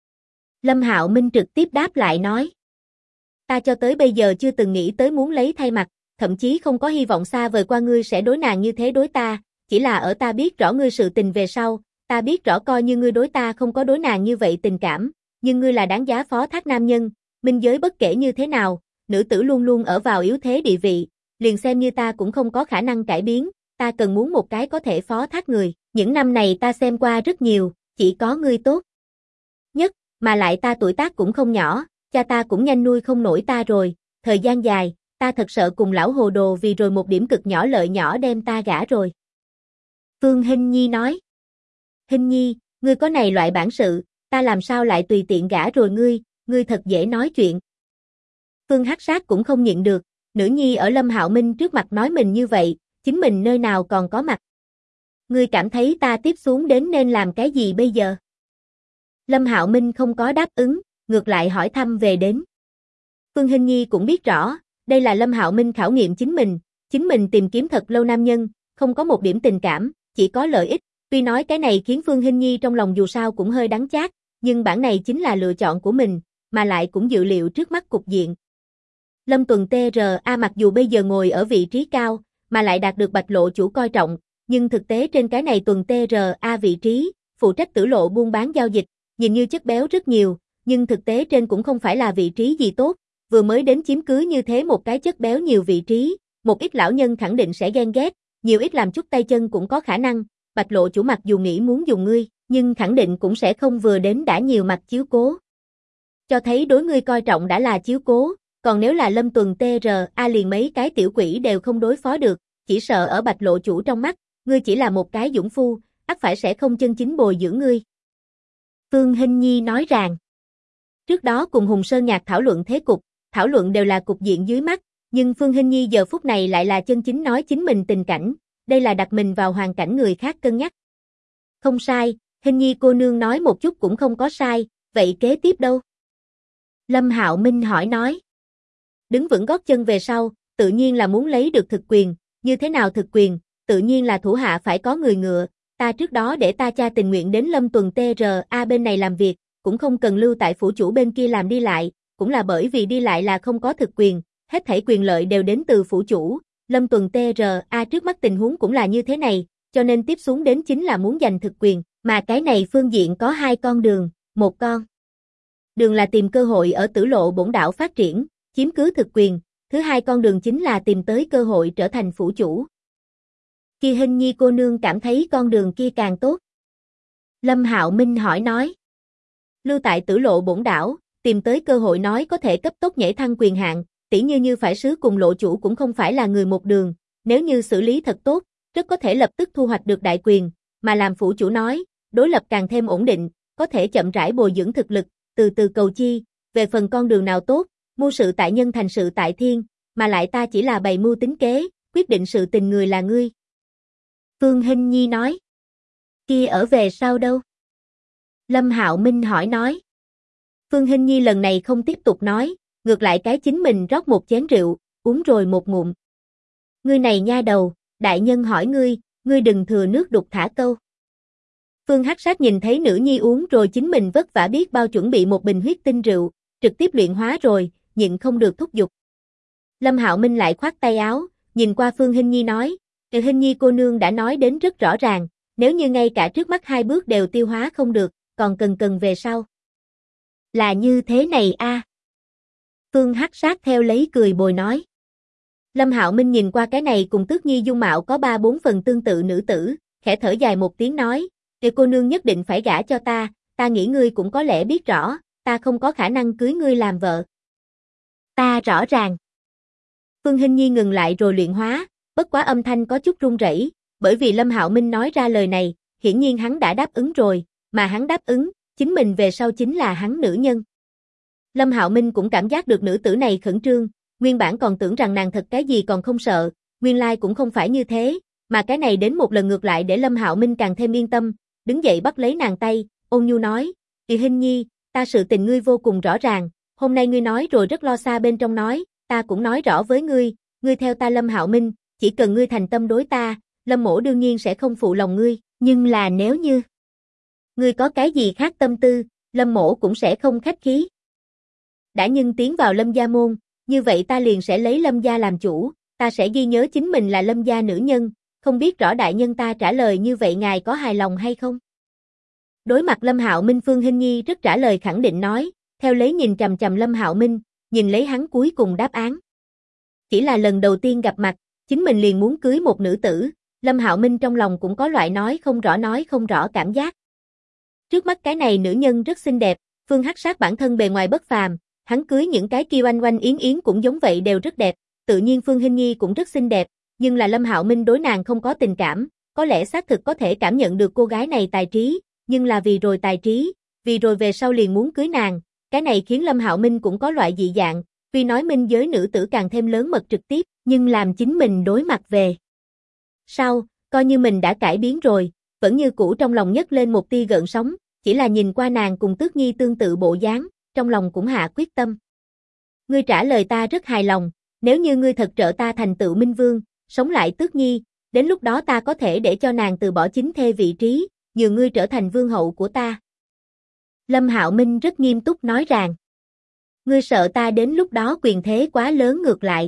Lâm Hạo Minh trực tiếp đáp lại nói, "Ta cho tới bây giờ chưa từng nghĩ tới muốn lấy thay mặt, thậm chí không có hy vọng xa vời qua ngươi sẽ đối nàng như thế đối ta, chỉ là ở ta biết rõ ngươi sự tình về sau, ta biết rõ coi như ngươi đối ta không có đối nàng như vậy tình cảm, nhưng ngươi là đáng giá phó thác nam nhân, minh giới bất kể như thế nào, nữ tử luôn luôn ở vào yếu thế địa vị, liền xem như ta cũng không có khả năng cải biến, ta cần muốn một cái có thể phó thác người, những năm này ta xem qua rất nhiều, chỉ có ngươi tốt nhất, mà lại ta tuổi tác cũng không nhỏ, cha ta cũng nhanh nuôi không nổi ta rồi, thời gian dài, ta thật sợ cùng lão hồ đồ vì rồi một điểm cực nhỏ lợi nhỏ đem ta gả rồi." Phương Hinh Nhi nói, "Hinh Nhi, ngươi có này loại bản sự, ta làm sao lại tùy tiện gả rồi ngươi thật dễ nói chuyện." Phương Hắc Sát cũng không nhịn được, nữ nhi ở Lâm Hạo Minh trước mặt nói mình như vậy, chính mình nơi nào còn có mặt. "Ngươi cảm thấy ta tiếp xuống đến nên làm cái gì bây giờ?" Lâm Hạo Minh không có đáp ứng, ngược lại hỏi thăm về đến. Phương Hinh Nhi cũng biết rõ, đây là Lâm Hạo Minh khảo nghiệm chính mình tìm kiếm thật lâu nam nhân, không có một điểm tình cảm, chỉ có lợi ích, tuy nói cái này khiến Phương Hinh Nhi trong lòng dù sao cũng hơi đắng chát, nhưng bản này chính là lựa chọn của mình, mà lại cũng dự liệu trước mắt cục diện. Lâm Tuần TRA mặc dù bây giờ ngồi ở vị trí cao, mà lại đạt được Bạch Lộ chủ coi trọng, nhưng thực tế trên cái này Tuần TRA vị trí, phụ trách Tử Lộ buôn bán giao dịch, nhìn như chất béo rất nhiều, nhưng thực tế trên cũng không phải là vị trí gì tốt, vừa mới đến chiếm cứ như thế một cái chất béo nhiều vị trí, một ít lão nhân khẳng định sẽ ghen ghét, nhiều ít làm chút tay chân cũng có khả năng, Bạch Lộ chủ mặc dù nghĩ muốn dùng ngươi, nhưng khẳng định cũng sẽ không vừa đến đã nhiều mặt chiếu cố. Cho thấy đối ngươi coi trọng đã là chiếu cố, còn nếu là Lâm Tuần TRA liền mấy cái tiểu quỷ đều không đối phó được, chỉ sợ ở Bạch Lộ chủ trong mắt, ngươi chỉ là một cái dũng phu, ắt phải sẽ không chân chính bồi dưỡng ngươi." Phương Hinh Nhi nói rằng, trước đó cùng Hùng Sơn Nhạc thảo luận thế cục, thảo luận đều là cục diện dưới mắt, nhưng Phương Hinh Nhi giờ phút này lại là chân chính nói chính mình tình cảnh, đây là đặt mình vào hoàn cảnh người khác cân nhắc. "Không sai, Hinh Nhi cô nương nói một chút cũng không có sai, vậy kế tiếp đâu?" Lâm Hạo Minh hỏi nói. "Đứng vững gót chân về sau, tự nhiên là muốn lấy được thực quyền, như thế nào thực quyền, tự nhiên là thủ hạ phải có người ngựa, ta trước đó để ta cha tình nguyện đến Lâm Tuần TRA bên này làm việc, cũng không cần lưu tại phủ chủ bên kia làm đi lại, cũng là bởi vì đi lại là không có thực quyền, hết thảy quyền lợi đều đến từ phủ chủ, Lâm Tuần TRA trước mắt tình huống cũng là như thế này, cho nên tiếp xuống đến chính là muốn giành thực quyền, mà cái này phương diện có hai con đường, một con đường là tìm cơ hội ở Tử Lộ bổn đảo phát triển, chiếm cứ thực quyền, thứ hai con đường chính là tìm tới cơ hội trở thành phủ chủ." "Kia Hinh Nhi cô nương cảm thấy con đường kia càng tốt?" Lâm Hạo Minh hỏi nói. "Lưu tại Tử Lộ bổn đảo, tìm tới cơ hội nói có thể cấp tốc nhảy thăng quyền hạn, tỉ như phải sứ cùng lộ chủ cũng không phải là người một đường, nếu như xử lý thật tốt, rất có thể lập tức thu hoạch được đại quyền, mà làm phủ chủ nói, đối lập càng thêm ổn định, có thể chậm rãi bồi dưỡng thực lực, từ từ cầu chi, về phần con đường nào tốt, mưu sự tại nhân thành sự tại thiên, mà lại ta chỉ là bày mưu tính kế, quyết định sự tình người là ngươi." Phương Hinh Nhi nói. "Kia ở về sau đâu?" Lâm Hạo Minh hỏi nói. Phương Hinh Nhi lần này không tiếp tục nói, ngược lại cái chính mình rót một chén rượu, uống rồi một ngụm. "Ngươi này nha đầu, đại nhân hỏi ngươi đừng thừa nước đục thả câu." Phương Hắc Sát nhìn thấy nữ nhi uống rồi chính mình vất vả biết bao chuẩn bị một bình huyết tinh rượu, trực tiếp luyện hóa rồi, nhịn không được thúc giục. Lâm Hạo Minh lại khoát tay áo, nhìn qua Phương Hinh Nhi nói, Hinh Nhi cô nương đã nói đến rất rõ ràng, nếu như ngay cả trước mắt hai bước đều tiêu hóa không được, còn cần về sau. Là như thế này a." Phương Hắc Sát theo lấy cười bồi nói. Lâm Hạo Minh nhìn qua cái này cùng Tước Nhi dung mạo có 3-4 phần tương tự nữ tử, khẽ thở dài một tiếng nói, cô nương nhất định phải gả cho ta nghĩ ngươi cũng có lẽ biết rõ, ta không có khả năng cưới ngươi làm vợ." "Ta rõ ràng." Phương Hinh Nhi ngừng lại rồi luyện hóa, bất quá âm thanh có chút run rẩy, bởi vì Lâm Hạo Minh nói ra lời này, hiển nhiên hắn đã đáp ứng rồi, mà hắn đáp ứng, chính mình về sau chính là hắn nữ nhân. Lâm Hạo Minh cũng cảm giác được nữ tử này khẩn trương, nguyên bản còn tưởng rằng nàng thật cái gì còn không sợ, nguyên lai cũng không phải như thế, mà cái này đến một lần ngược lại để Lâm Hạo Minh càng thêm yên tâm, đứng dậy bắt lấy nàng tay, ôn nhu nói, "Hinh Nhi, ta sự tình ngươi vô cùng rõ ràng, hôm nay ngươi nói rồi rất lo xa bên trong nói, ta cũng nói rõ với ngươi theo ta Lâm Hạo Minh, chỉ cần ngươi thành tâm đối ta, Lâm mỗ đương nhiên sẽ không phụ lòng ngươi, nhưng là nếu như ngươi có cái gì khác tâm tư, Lâm mỗ cũng sẽ không khách khí. Đã nhưng tiến vào Lâm gia môn, như vậy ta liền sẽ lấy Lâm gia làm chủ, ta sẽ ghi nhớ chính mình là Lâm gia nữ nhân, không biết rõ đại nhân ta trả lời như vậy ngài có hài lòng hay không? Đối mặt Lâm Hạo Minh, Phương Hinh Nhi rất trả lời khẳng định nói, theo lấy nhìn chằm chằm Lâm Hạo Minh, nhìn lấy hắn cuối cùng đáp án. Chỉ là lần đầu tiên gặp mặt, chính mình liền muốn cưới một nữ tử, Lâm Hạo Minh trong lòng cũng có loại nói không rõ cảm giác. Trước mắt cái này nữ nhân rất xinh đẹp, Phương Hắc Sát bản thân bề ngoài bất phàm, hắn cưới những cái kia oanh oanh yến yến cũng giống vậy đều rất đẹp, tự nhiên Phương Hinh Nhi cũng rất xinh đẹp, nhưng là Lâm Hạo Minh đối nàng không có tình cảm, có lẽ xác thực có thể cảm nhận được cô gái này tài trí, nhưng là vì rồi tài trí, vì rồi về sau liền muốn cưới nàng, cái này khiến Lâm Hạo Minh cũng có loại dị dạng, tuy nói minh giới nữ tử càng thêm lớn mật trực tiếp, nhưng làm chính mình đối mặt về sau, coi như mình đã cải biến rồi, vẫn như cũ trong lòng nhấc lên một tia gợn sóng, chỉ là nhìn qua nàng cùng Tước Nhi tương tự bộ dáng, trong lòng cũng hạ quyết tâm. Ngươi trả lời ta rất hài lòng, nếu như ngươi thật trợ ta thành tựu Minh Vương, sống lại Tước Nhi, đến lúc đó ta có thể để cho nàng từ bỏ chính thê vị trí, nhường ngươi trở thành vương hậu của ta. Lâm Hạo Minh rất nghiêm túc nói rằng, ngươi sợ ta đến lúc đó quyền thế quá lớn ngược lại.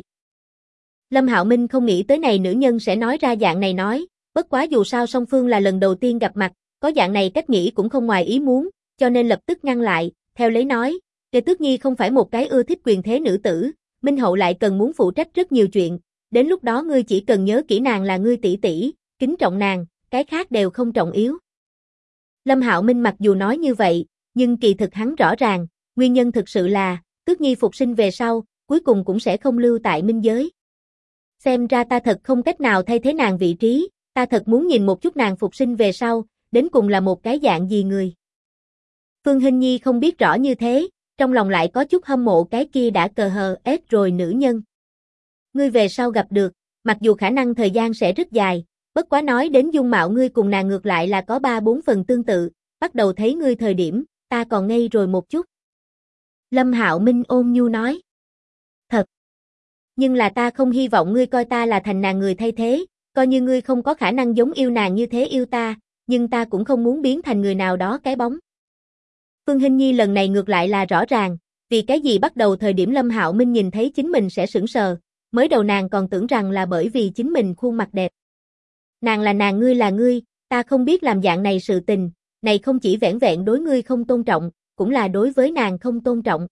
Lâm Hạo Minh không nghĩ tới này nữ nhân sẽ nói ra dạng này nói, bất quá dù sao song phương là lần đầu tiên gặp mặt, có dạng này cách nghĩ cũng không ngoài ý muốn, cho nên lập tức ngăn lại, theo lấy nói, Kê Tước Nhi không phải một cái ưa thích quyền thế nữ tử, Minh hậu lại cần muốn phụ trách rất nhiều chuyện, đến lúc đó ngươi chỉ cần nhớ kỹ nàng là ngươi tỷ tỷ, kính trọng nàng, cái khác đều không trọng yếu. Lâm Hạo Minh mặc dù nói như vậy, nhưng kỳ thực hắn rõ ràng, nguyên nhân thực sự là, Tước Nhi phục sinh về sau, cuối cùng cũng sẽ không lưu tại minh giới. Xem ra ta thật không cách nào thay thế nàng vị trí, ta thật muốn nhìn một chút nàng phục sinh về sau, đến cùng là một cái dạng gì người. Phương Hinh Nhi không biết rõ như thế, trong lòng lại có chút hâm mộ cái kia đã cờ hờ ết rồi nữ nhân. Ngươi về sau gặp được, mặc dù khả năng thời gian sẽ rất dài, bất quá nói đến dung mạo ngươi cùng nàng ngược lại là có 3-4 phần tương tự, bắt đầu thấy ngươi thời điểm, ta còn ngây rồi một chút. Lâm Hạo Minh ôn nhu nói. Thật. Nhưng là ta không hy vọng ngươi coi ta là thành nàng người thay thế, coi như ngươi không có khả năng giống yêu nàng như thế yêu ta, nhưng ta cũng không muốn biến thành người nào đó cái bóng. Phương Hinh Nhi lần này ngược lại là rõ ràng, vì cái gì bắt đầu thời điểm Lâm Hạo Minh nhìn thấy chính mình sẽ sững sờ, mới đầu nàng còn tưởng rằng là bởi vì chính mình khuôn mặt đẹp. Nàng là nàng, ngươi là ngươi, ta không biết làm dạng này sự tình, này không chỉ vẻn vẹn đối ngươi không tôn trọng, cũng là đối với nàng không tôn trọng.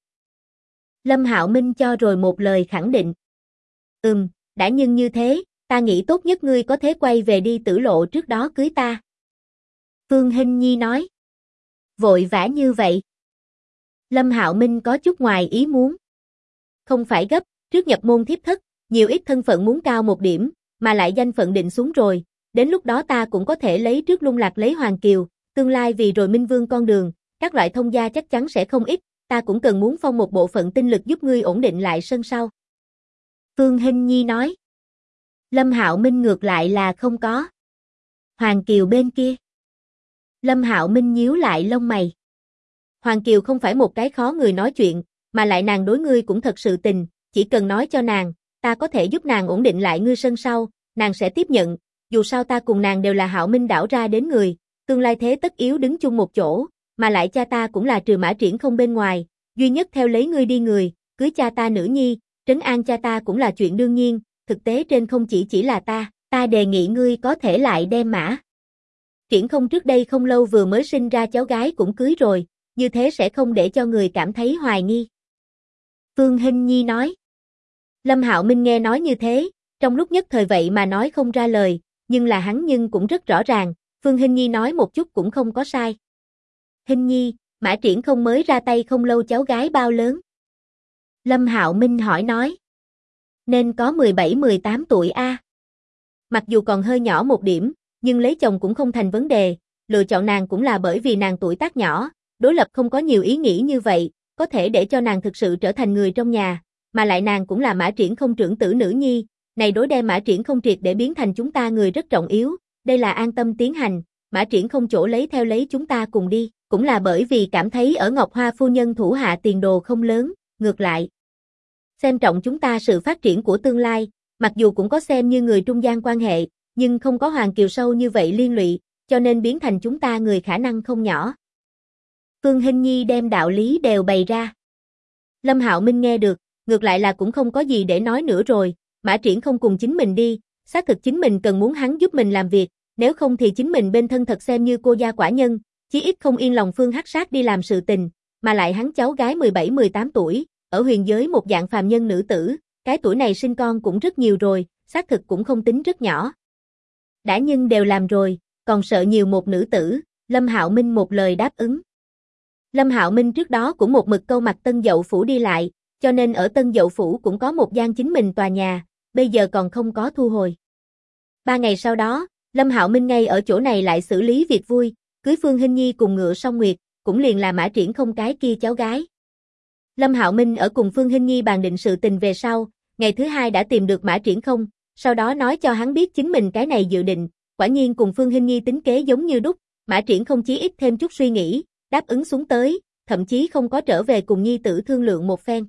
Lâm Hạo Minh cho rồi một lời khẳng định. Đã nhưng như thế, ta nghĩ tốt nhất ngươi có thể quay về đi tử lộ trước đó cưới ta. Phương Hinh Nhi nói. Vội vã như vậy. Lâm Hạo Minh có chút ngoài ý muốn. Không phải gấp, trước nhập môn thiếp thất, nhiều ít thân phận muốn cao một điểm, mà lại danh phận định xuống rồi, đến lúc đó ta cũng có thể lấy trước lung lạc lấy Hoàng Kiều, tương lai vì rồi Minh Vương con đường, các loại thông gia chắc chắn sẽ không ít, ta cũng cần muốn phong một bộ phận tinh lực giúp ngươi ổn định lại sân sau. Phương Hinh Nhi nói. Lâm Hạo Minh ngược lại là không có. Hoàng Kiều bên kia. Lâm Hạo Minh nhíu lại lông mày. Hoàng Kiều không phải một cái khó người nói chuyện, mà lại nàng đối ngươi cũng thật sự tình, chỉ cần nói cho nàng, ta có thể giúp nàng ổn định lại ngươi sân sau, nàng sẽ tiếp nhận, dù sao ta cùng nàng đều là Hạo Minh đảo ra đến người, tương lai thế tất yếu đứng chung một chỗ, mà lại cha ta cũng là trừ Mã Triển không bên ngoài, duy nhất theo lấy ngươi đi người, cưới cha ta nữ nhi, trấn an cha ta cũng là chuyện đương nhiên, thực tế trên không chỉ là ta đề nghị ngươi có thể lại đem Mã Triển không trước đây không lâu vừa mới sinh ra cháu gái cũng cưới rồi, như thế sẽ không để cho người cảm thấy hoài nghi. Phương Hinh Nhi nói. Lâm Hạo Minh nghe nói như thế, trong lúc nhất thời vậy mà nói không ra lời, nhưng là hắn nhưng cũng rất rõ ràng, Phương Hinh Nhi nói một chút cũng không có sai. Hinh Nhi, Mã Triển không mới ra tay không lâu cháu gái bao lớn? Lâm Hạo Minh hỏi nói. Nên có 17-18 tuổi a. Mặc dù còn hơi nhỏ một điểm, nhưng lấy chồng cũng không thành vấn đề, lựa chọn nàng cũng là bởi vì nàng tuổi tác nhỏ, đối lập không có nhiều ý nghĩ như vậy, có thể để cho nàng thực sự trở thành người trong nhà, mà lại nàng cũng là Mã Triển không trưởng tử nữ nhi, này đối đem Mã Triển không triệt để biến thành chúng ta người rất trọng yếu, đây là an tâm tiến hành, Mã Triển không chỗ lấy theo lấy chúng ta cùng đi, cũng là bởi vì cảm thấy ở Ngọc Hoa phu nhân thủ hạ tiền đồ không lớn, ngược lại. Xem trọng chúng ta sự phát triển của tương lai, mặc dù cũng có xem như người trung gian quan hệ, nhưng không có Hoàng Kiều sâu như vậy liên lụy, cho nên biến thành chúng ta người khả năng không nhỏ. Phương Hinh Nhi đem đạo lý đều bày ra. Lâm Hạo Minh nghe được, ngược lại là cũng không có gì để nói nữa rồi, Mã Triển không cùng chính mình đi, xác thực chính mình cần muốn hắn giúp mình làm việc, nếu không thì chính mình bên thân thật xem như cô gia quả nhân, chí ít không yên lòng Phương Hắc Sát đi làm sự tình, mà lại hắn cháu gái 17-18 tuổi, ở huyền giới một dạng phàm nhân nữ tử, cái tuổi này sinh con cũng rất nhiều rồi, xác thực cũng không tính rất nhỏ. Đã nhưng đều làm rồi, còn sợ nhiều một nữ tử, Lâm Hạo Minh một lời đáp ứng. Lâm Hạo Minh trước đó cũng một mực câu mặt Tân Dậu Phủ đi lại, cho nên ở Tân Dậu Phủ cũng có một gian chính mình tòa nhà, bây giờ còn không có thu hồi. 3 ngày sau đó, Lâm Hạo Minh ngay ở chỗ này lại xử lý việc vui, cưới Phương Hinh Nhi cùng Ngựa Song Nguyệt, cũng liền là Mã Triển không cái kia cháu gái. Lâm Hạo Minh ở cùng Phương Hinh Nhi bàn định sự tình về sau, ngày thứ 2 đã tìm được Mã Triển không, sau đó nói cho hắn biết chính mình cái này dự định, quả nhiên cùng Phương Hinh Nhi tính kế giống như đúc, Mã Triển không chí ít thêm chút suy nghĩ, đáp ứng xuống tới, thậm chí không có trở về cùng nhi tử thương lượng một phen.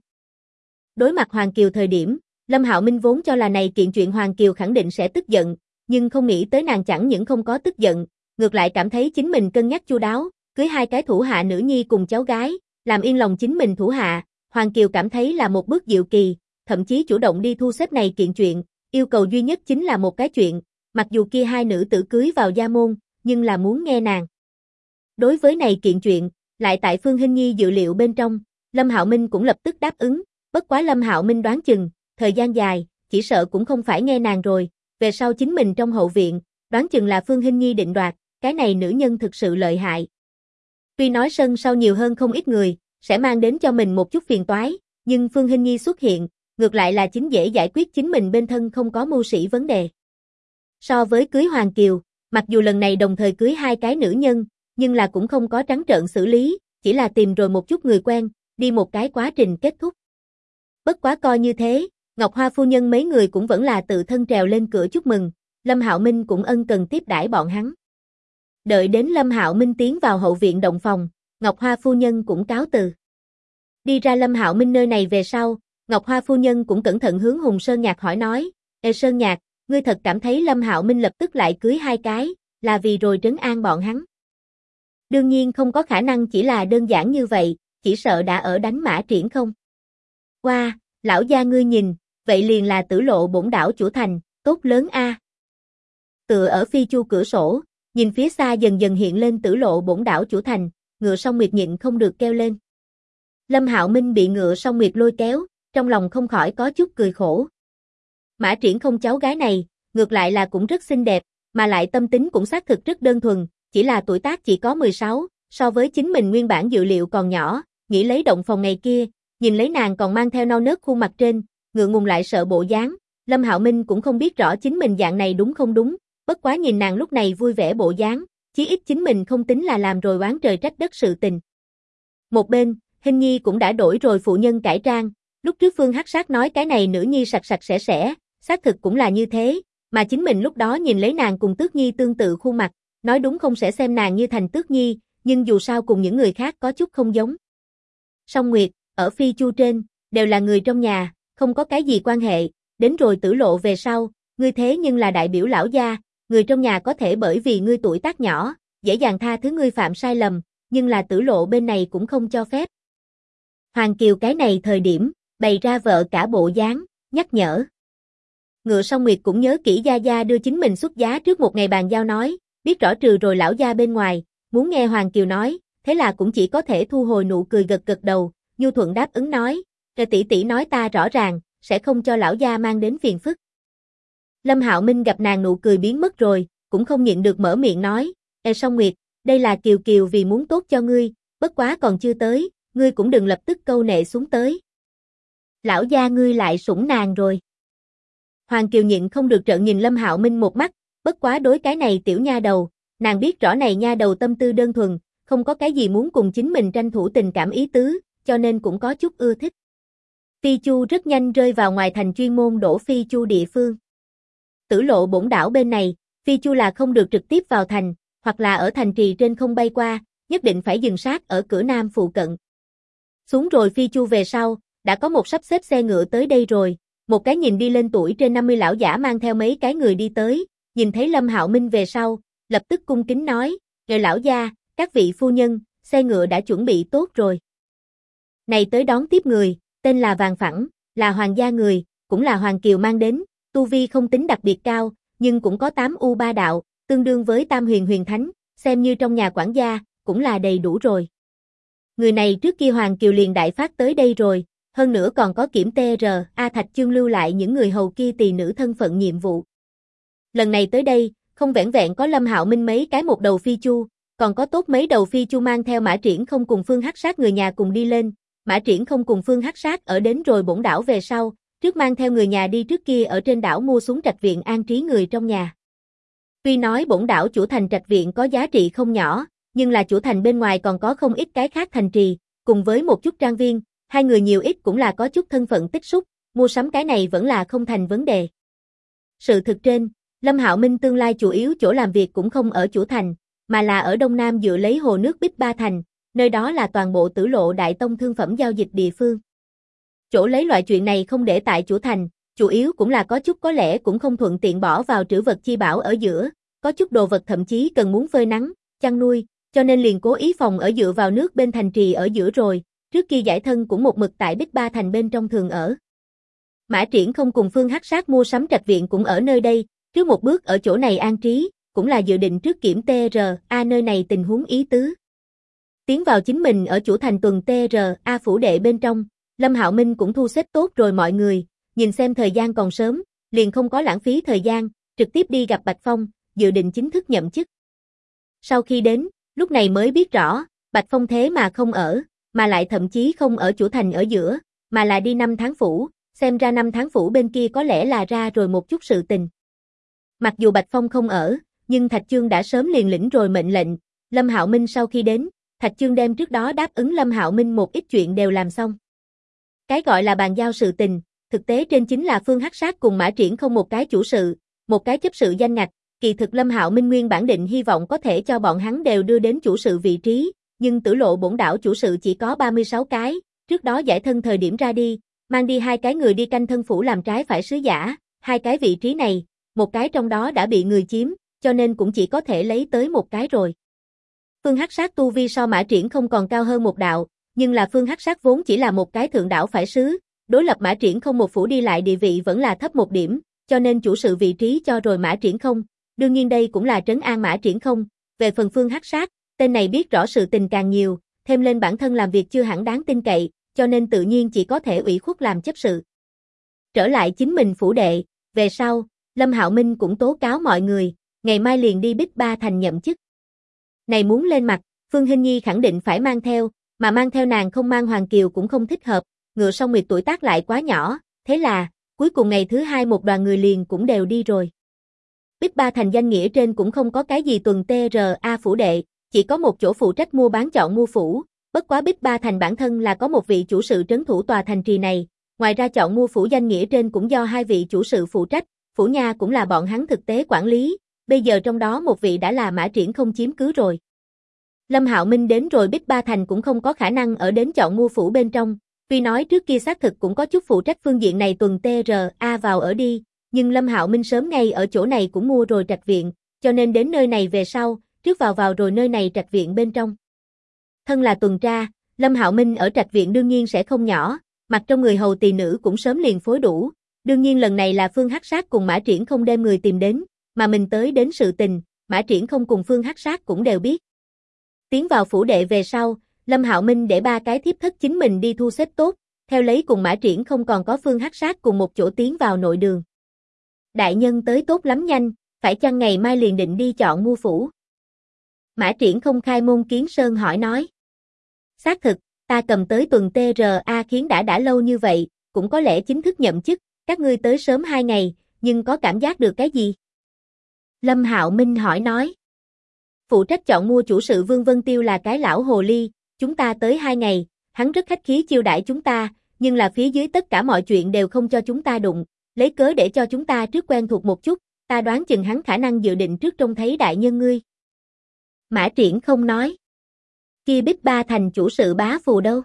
Đối mặt Hoàng Kiều thời điểm, Lâm Hạo Minh vốn cho là này kiện chuyện Hoàng Kiều khẳng định sẽ tức giận, nhưng không nghĩ tới nàng chẳng những không có tức giận, ngược lại cảm thấy chính mình cân nhắc chu đáo, cưới 2 cái thủ hạ nữ nhi cùng cháu gái, làm yên lòng chính mình thủ hạ, Hoàng Kiều cảm thấy là một bước diệu kỳ, thậm chí chủ động đi thu xếp này kiện chuyện, yêu cầu duy nhất chính là một cái chuyện, mặc dù kia 2 nữ tử cưới vào gia môn, nhưng là muốn nghe nàng. Đối với này kiện chuyện, lại tại Phương Hinh Nhi dự liệu bên trong, Lâm Hạo Minh cũng lập tức đáp ứng, bất quá Lâm Hạo Minh đoán chừng, thời gian dài, chỉ sợ cũng không phải nghe nàng rồi, về sau chính mình trong hậu viện, đoán chừng là Phương Hinh Nhi định đoạt, cái này nữ nhân thực sự lợi hại. Tuy nói sân sau nhiều hơn không ít người, sẽ mang đến cho mình một chút phiền toái, nhưng Phương Hinh Nhi xuất hiện, ngược lại là chính dễ giải quyết chính mình bên thân không có mưu sĩ vấn đề. So với cưới Hoàng Kiều, mặc dù lần này đồng thời cưới 2 cái nữ nhân, nhưng là cũng không có trắng trợn xử lý, chỉ là tìm rồi một chút người quen, đi một cái quá trình kết thúc. Bất quá coi như thế, Ngọc Hoa phu nhân mấy người cũng vẫn là tự thân trèo lên cửa chúc mừng, Lâm Hạo Minh cũng ân cần tiếp đãi bọn hắn. Đợi đến Lâm Hạo Minh tiến vào hậu viện động phòng, Ngọc Hoa phu nhân cũng cáo từ. Đi ra Lâm Hạo Minh nơi này về sau, Ngọc Hoa phu nhân cũng cẩn thận hướng Hùng Sơn Nhạc hỏi nói, Ê Sơn Nhạc, ngươi thật cảm thấy Lâm Hạo Minh lập tức lại cưới 2 cái, là vì rồi trấn an bọn hắn. Đương nhiên không có khả năng chỉ là đơn giản như vậy, chỉ sợ đã ở đánh Mã Triển không. Qua, lão gia ngươi nhìn, vậy liền là Tử Lộ Bổn Đảo chủ thành, tốt lớn a. Tựa ở phi chu cửa sổ, nhìn phía xa dần dần hiện lên Tử Lộ Bổn Đảo chủ thành, Ngựa Song Nguyệt nhịn không được kêu lên. Lâm Hạo Minh bị Ngựa Song Nguyệt lôi kéo, trong lòng không khỏi có chút cười khổ. Mã Triển không cháu gái này, ngược lại là cũng rất xinh đẹp, mà lại tâm tính cũng xác thực rất đơn thuần, chỉ là tuổi tác chỉ có 16, so với chính mình nguyên bản dự liệu còn nhỏ, nghĩ lấy động phòng ngày kia, nhìn lấy nàng còn mang theo nao nớt khuôn mặt trên, ngượng ngùng lại sợ bộ dáng, Lâm Hạo Minh cũng không biết rõ chính mình dạng này đúng không đúng, bất quá nhìn nàng lúc này vui vẻ bộ dáng, chí ít chính mình không tính là làm rồi oán trời trách đất sự tình. Một bên, Hinh Nhi cũng đã đổi rồi phụ nhân cải trang, lúc trước Phương Hắc Sát nói cái này nữ nhi sạch sạch sẽ, xác thực cũng là như thế, mà chính mình lúc đó nhìn lấy nàng cùng Tước Nhi tương tự khuôn mặt, nói đúng không sẽ xem nàng như thành Tước Nhi, nhưng dù sao cùng những người khác có chút không giống. Song Nguyệt, ở phi chu trên, đều là người trong nhà, không có cái gì quan hệ, đến rồi Tử Lộ về sau, ngươi thế nhưng là đại biểu lão gia, người trong nhà có thể bởi vì ngươi tuổi tác nhỏ, dễ dàng tha thứ ngươi phạm sai lầm, nhưng là Tử Lộ bên này cũng không cho phép. Hoàng Kiều cái này thời điểm, bày ra vợ cả bộ dáng, nhắc nhở. Ngựa Song Nguyệt cũng nhớ kỹ gia gia đưa chính mình xuất giá trước một ngày bàn giao nói, biết rõ trừ rồi lão gia bên ngoài, muốn nghe Hoàng Kiều nói, thế là cũng chỉ có thể thu hồi nụ cười gật gật đầu, nhu thuận đáp ứng nói, tỷ tỷ nói ta rõ ràng, sẽ không cho lão gia mang đến phiền phức. Lâm Hạo Minh gặp nàng nụ cười biến mất rồi, cũng không nhịn được mở miệng nói, Song Nguyệt, đây là Kiều Kiều vì muốn tốt cho ngươi, bất quá còn chưa tới, ngươi cũng đừng lập tức câu nệ xuống tới. Lão gia ngươi lại sủng nàng rồi. Hoàng Kiều nhịn không được trợn nhìn Lâm Hạo Minh một mắt, bất quá đối cái này tiểu nha đầu, nàng biết rõ này nha đầu tâm tư đơn thuần, không có cái gì muốn cùng chính mình tranh thủ tình cảm ý tứ, cho nên cũng có chút ưa thích. Phi chu rất nhanh rơi vào ngoài thành chuyên môn đổ phi chu địa phương. Tử Lộ Bổn Đảo bên này, phi chu là không được trực tiếp vào thành, hoặc là ở thành trì trên không bay qua, nhất định phải dừng sát ở cửa nam phụ cận. Xuống rồi phi chu về sau, đã có một sắp xếp xe ngựa tới đây rồi, một cái nhìn đi lên tuổi trên 50 lão giả mang theo mấy cái người đi tới, nhìn thấy Lâm Hạo Minh về sau, lập tức cung kính nói, "Ngài lão gia, các vị phu nhân, xe ngựa đã chuẩn bị tốt rồi." Này tới đón tiếp người, tên là Vàng Phẳng, là hoàng gia người, cũng là Hoàng Kiều mang đến, tu vi không tính đặc biệt cao, nhưng cũng có 8U3 đạo, tương đương với Tam Huyền Huyền Thánh, xem như trong nhà quản gia, cũng là đầy đủ rồi. Người này trước kia Hoàng Kiều liền đại phát tới đây rồi, hơn nữa còn có kiểm TR, Thạch Chương lưu lại những người hầu kia tỳ nữ thân phận nhiệm vụ. Lần này tới đây, không vẻn vẹn có Lâm Hạo Minh mấy cái một đầu phi chu, còn có tốt mấy đầu phi chu mang theo Mã Triển Không cùng Phương Hắc Sát người nhà cùng đi lên, Mã Triển Không cùng Phương Hắc Sát ở đến rồi bổn đảo về sau, trước mang theo người nhà đi trước kia ở trên đảo mua xuống trạch viện an trí người trong nhà. Tuy nói bổn đảo chủ thành trạch viện có giá trị không nhỏ, nhưng là chủ thành bên ngoài còn có không ít cái khác thành trì, cùng với một chút trang viên, hai người nhiều ít cũng là có chút thân phận tích xúc, mua sắm cái này vẫn là không thành vấn đề. Sự thực trên, Lâm Hạo Minh tương lai chủ yếu chỗ làm việc cũng không ở chủ thành, mà là ở Đông Nam dựa lấy hồ nước Bích Ba Thành, nơi đó là toàn bộ Tử Lộ Đại Tông thương phẩm giao dịch địa phương. Chỗ lấy loại chuyện này không để tại chủ thành, chủ yếu cũng là có chút có lẽ cũng không thuận tiện bỏ vào trữ vật chi bảo ở giữa, có chút đồ vật thậm chí cần muốn phơi nắng, chăn nuôi, cho nên liền cố ý phòng ở dựa vào nước bên thành trì ở giữa rồi, trước kia giải thân cũng một mực tại Bích Ba Thành bên trong thường ở. Mã Triển Không cùng Phương Hắc Sát mua sắm trạch viện cũng ở nơi đây, trước một bước ở chỗ này an trí, cũng là dự định trước kiểm TR, nơi này tình huống ý tứ. Tiến vào chính mình ở chủ thành tuần TR, phủ đệ bên trong, Lâm Hạo Minh cũng thu xếp tốt rồi mọi người, nhìn xem thời gian còn sớm, liền không có lãng phí thời gian, trực tiếp đi gặp Bạch Phong, dự định chính thức nhậm chức. Sau khi đến, lúc này mới biết rõ, Bạch Phong thế mà không ở, mà lại thậm chí không ở chủ thành ở giữa, mà là đi 5 tháng phủ, xem ra 5 tháng phủ bên kia có lẽ là ra rồi một chút sự tình. Mặc dù Bạch Phong không ở, nhưng Thạch Chương đã sớm liền lĩnh rồi mệnh lệnh, Lâm Hạo Minh sau khi đến, Thạch Chương đem trước đó đáp ứng Lâm Hạo Minh một ít chuyện đều làm xong. Cái gọi là bàn giao sự tình, thực tế trên chính là Phương Hắc Sát cùng Mã Triển Không một cái chủ sự, một cái chấp sự danh ngạch, kỳ thực Lâm Hạo Minh nguyên bản định hy vọng có thể cho bọn hắn đều đưa đến chủ sự vị trí, nhưng Tử Lộ bổn đảo chủ sự chỉ có 36 cái, trước đó giải thân thời điểm ra đi, mang đi 2 cái người đi canh thân phủ làm trái phải sứ giả, 2 cái vị trí này, một cái trong đó đã bị người chiếm, cho nên cũng chỉ có thể lấy tới một cái rồi. Phương Hắc Sát tu vi so Mã Triển Không còn cao hơn một đạo, nhưng là Phương Hắc Sát vốn chỉ là một cái thượng đảo phải sứ, đối lập Mã Triển Không một phủ đi lại địa vị vẫn là thấp một điểm, cho nên chủ sự vị trí cho rồi Mã Triển Không, đương nhiên đây cũng là trấn an Mã Triển Không, về phần Phương Hắc Sát, tên này biết rõ sự tình càng nhiều, thêm lên bản thân làm việc chưa hẳn đáng tin cậy, cho nên tự nhiên chỉ có thể ủy khuất làm chấp sự. Trở lại chính mình phủ đệ, về sau, Lâm Hạo Minh cũng tố cáo mọi người, ngày mai liền đi Bích Ba Thành nhậm chức. Này muốn lên mặt, Phương Hinh Nhi khẳng định phải mang theo, mà mang theo nàng không mang Hoàng Kiều cũng không thích hợp, Ngựa Song Nguyệt tuổi tác lại quá nhỏ, thế là, cuối cùng ngày thứ 2 một đoàn người liền cũng đều đi rồi. Bích Ba Thành danh nghĩa trên cũng không có cái gì tuần TR, phủ đệ, chỉ có một chỗ phụ trách mua bán chọn mua phủ, bất quá Bích Ba Thành bản thân là có một vị chủ sự trấn thủ tòa thành trì này, ngoài ra chọn mua phủ danh nghĩa trên cũng do 2 vị chủ sự phụ trách, phủ nha cũng là bọn hắn thực tế quản lý, bây giờ trong đó một vị đã là Mã Triển Không chiếm cứ rồi. Lâm Hạo Minh đến rồi Bích Ba Thành cũng không có khả năng ở đến chọn mua phủ bên trong, tuy nói trước kia xác thực cũng có chút phụ trách phương diện này tuần TR, vào ở đi, nhưng Lâm Hạo Minh sớm ngay ở chỗ này cũng mua rồi trạch viện, cho nên đến nơi này về sau, trước vào rồi nơi này trạch viện bên trong. Thân là tuần tra, Lâm Hạo Minh ở trạch viện đương nhiên sẽ không nhỏ, mặt trong người hầu tỳ nữ cũng sớm liền phối đủ, đương nhiên lần này là Phương Hắc Sát cùng Mã Triển Không đem người tìm đến, mà mình tới đến sự tình, Mã Triển Không cùng Phương Hắc Sát cũng đều biết. Tiến vào phủ đệ về sau, Lâm Hạo Minh để 3 cái thiếp thất chính mình đi thu xếp tốt, theo lấy cùng Mã Triển Không còn có Phương Hắc Sát cùng một chỗ tiến vào nội đường. Đại nhân tới tốt lắm nhanh, phải chăng ngày mai liền định đi chọn mua phủ? Mã Triển Không khai môn kiến sơn hỏi nói. Xác thực, ta cầm tới tuần TR, khiến đã lâu như vậy, cũng có lẽ chính thức nhậm chức, các ngươi tới sớm 2 ngày, nhưng có cảm giác được cái gì? Lâm Hạo Minh hỏi nói. Phụ trách chọn mua chủ sự Vương Vân Tiêu là cái lão hồ ly, chúng ta tới 2 ngày, hắn rất khách khí chiêu đãi chúng ta, nhưng là phía dưới tất cả mọi chuyện đều không cho chúng ta đụng, lấy cớ để cho chúng ta trước quen thuộc một chút, ta đoán chừng hắn khả năng dự định trước trông thấy đại nhân ngươi. Mã Triển không nói. Kia Bích Ba thành chủ sự bá phù đâu?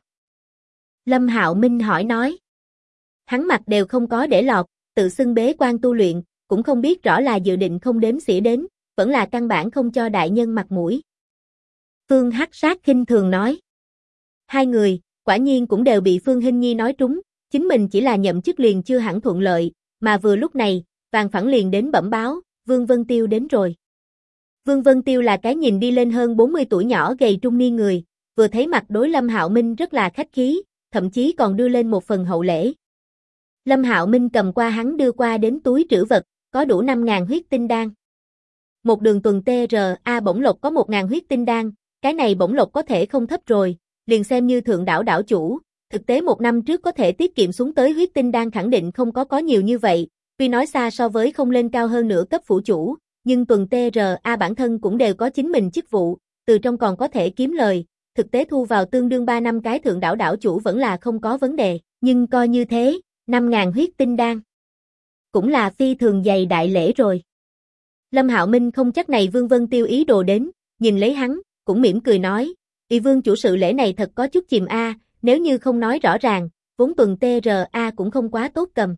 Lâm Hạo Minh hỏi nói. Hắn mặt đều không có để lọt, tự xưng bế quan tu luyện, cũng không biết rõ là dự định không đếm xỉa đến, vẫn là căn bản không cho đại nhân mặt mũi. Phương Hắc Sát khinh thường nói. Hai người, quả nhiên cũng đều bị Phương Hinh Nhi nói trúng, chính mình chỉ là nhậm chức liền chưa hẳn thuận lợi, mà vừa lúc này, Vàng Phẳng liền đến bẩm báo, Vương Vân Tiêu đến rồi. Vương Vân Tiêu là cái nhìn đi lên hơn 40 tuổi nhỏ gầy trung niên người, vừa thấy mặt đối Lâm Hạo Minh rất là khách khí, thậm chí còn đưa lên một phần hậu lễ. Lâm Hạo Minh cầm qua hắn đưa qua đến túi trữ vật, có đủ 5.000 huyết tinh đan. Một đường tuần TRA bổng lộc có 1.000 huyết tinh đan, cái này bổng lộc có thể không thấp rồi, liền xem như thượng đảo đảo chủ, thực tế một năm trước có thể tiết kiệm xuống tới huyết tinh đan khẳng định không có nhiều như vậy, tuy nói xa so với không lên cao hơn nửa cấp phủ chủ, nhưng tuần TRA bản thân cũng đều có chính mình chức vụ, từ trong còn có thể kiếm lời, thực tế thu vào tương đương 3 năm cái thượng đảo đảo chủ vẫn là không có vấn đề, nhưng coi như thế, 5.000 huyết tinh đan cũng là phi thường dày đại lễ rồi. Lâm Hạo Minh không chắc này Vương Vân Tiêu ý đồ đến, nhìn lấy hắn, cũng mỉm cười nói, "Y Vương chủ sự lễ này thật có chút chìm a, nếu như không nói rõ ràng, vốn tuần TRA cũng không quá tốt cầm."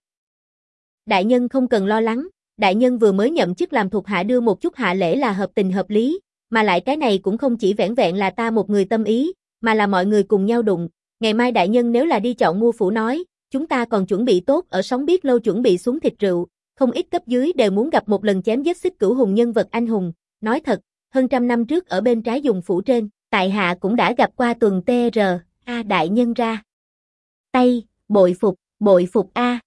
Đại nhân không cần lo lắng, đại nhân vừa mới nhậm chức làm thuộc hạ đưa một chút hạ lễ là hợp tình hợp lý, mà lại cái này cũng không chỉ vẻn vẹn là ta một người tâm ý, mà là mọi người cùng nhau đụng, ngày mai đại nhân nếu là đi chọn mua phủ nói, chúng ta còn chuẩn bị tốt ở sóng biết lâu chuẩn bị xuống thịt rượu, không ít cấp dưới đều muốn gặp một lần chém giết xích cửu hùng nhân vật anh hùng, nói thật, hơn trăm năm trước ở bên trái dùng phủ trên, tại hạ cũng đã gặp qua tuần TRA đại nhân ra tay, bội phục a.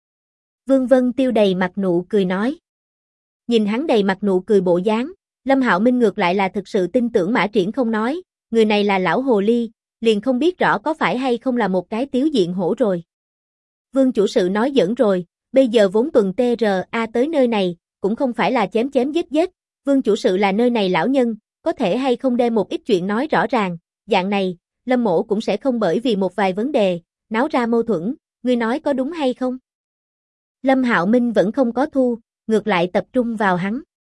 Vương Vân Tiêu đầy mặt nụ cười nói. Nhìn hắn đầy mặt nụ cười bộ dáng, Lâm Hạo Minh ngược lại là thực sự tin tưởng Mã Triển không nói, người này là lão hồ ly, liền không biết rõ có phải hay không là một cái tiếu diện hổ rồi. Vương chủ sự nói giỡn rồi, bây giờ vốn tuần TRA tới nơi này, cũng không phải là chém giết, Vương chủ sự là nơi này lão nhân, có thể hay không đem một ít chuyện nói rõ ràng, dạng này, Lâm mỗ cũng sẽ không bởi vì một vài vấn đề, náo ra mâu thuẫn, ngươi nói có đúng hay không? Lâm Hạo Minh vẫn không có thu, ngược lại tập trung vào hắn.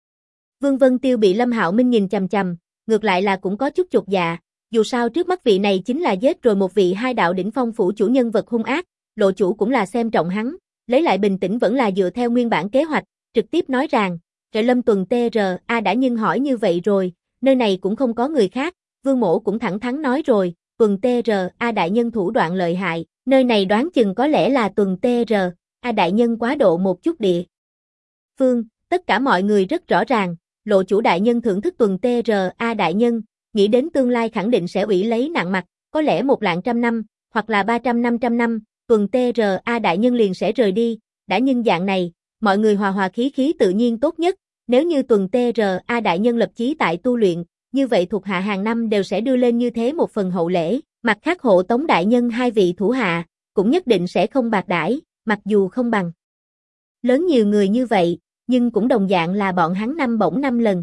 Vương Vân Tiêu bị Lâm Hạo Minh nhìn chằm chằm, ngược lại là cũng có chút chột dạ, dù sao trước mắt vị này chính là giết rồi một vị hai đạo đỉnh phong phủ chủ nhân vật hung ác, lộ chủ cũng là xem trọng hắn, lấy lại bình tĩnh vẫn là dựa theo nguyên bản kế hoạch, trực tiếp nói rằng, "Trợ Lâm tuần TRA đã nhưng hỏi như vậy rồi, nơi này cũng không có người khác." Vương mỗ cũng thẳng thắn nói rồi, tuần TRA đại nhân thủ đoạn lợi hại, nơi này đoán chừng có lẽ là tuần TRA đại nhân quá độ một chút địa phương, tất cả mọi người rất rõ ràng, lộ chủ đại nhân thưởng thức tuần TRA đại nhân, nghĩ đến tương lai khẳng định sẽ ủy lấy nặng mặt, có lẽ 100 năm, hoặc là 300-500 năm, tuần TRA đại nhân liền sẽ rời đi, đã nhưng dạng này, mọi người hòa hòa khí khí tự nhiên tốt nhất, nếu như tuần TRA đại nhân lập chí tại tu luyện, như vậy thuộc hạ hàng năm đều sẽ đưa lên như thế một phần hậu lễ, mặt khác hộ tống đại nhân hai vị thủ hạ, cũng nhất định sẽ không bạc đãi, mặc dù không bằng lớn nhiều người như vậy, nhưng cũng đồng dạng là bọn hắn năm bổng 5 lần.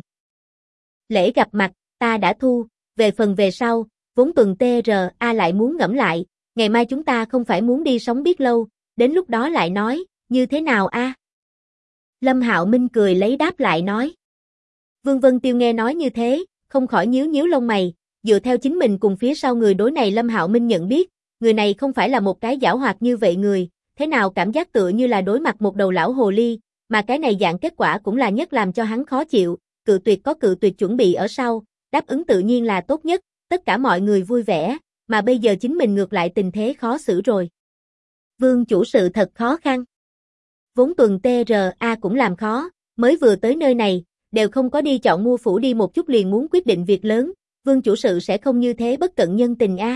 Lễ gặp mặt, ta đã thu, về phần về sau, vốn tuần TRA lại muốn ngẫm lại, ngày mai chúng ta không phải muốn đi sống biết lâu, đến lúc đó lại nói, như thế nào a? Lâm Hạo Minh cười lấy đáp lại nói. Vương Vân Tiêu nghe nói như thế, không khỏi nhíu lông mày, dựa theo chính mình cùng phía sau người đối này Lâm Hạo Minh nhận biết, người này không phải là một cái giảo hoạt như vậy người, thế nào cảm giác tựa như là đối mặt một đầu lão hồ ly, mà cái này dạng kết quả cũng là nhất làm cho hắn khó chịu, cự tuyệt có cự tuyệt chuẩn bị ở sau, đáp ứng tự nhiên là tốt nhất, tất cả mọi người vui vẻ, mà bây giờ chính mình ngược lại tình thế khó xử rồi. Vương chủ sự thật khó khăn. Vốn tuần TRA cũng làm khó, mới vừa tới nơi này, đều không có đi chọn mua phủ đi một chút liền muốn quyết định việc lớn, Vương chủ sự sẽ không như thế bất cận nhân tình a.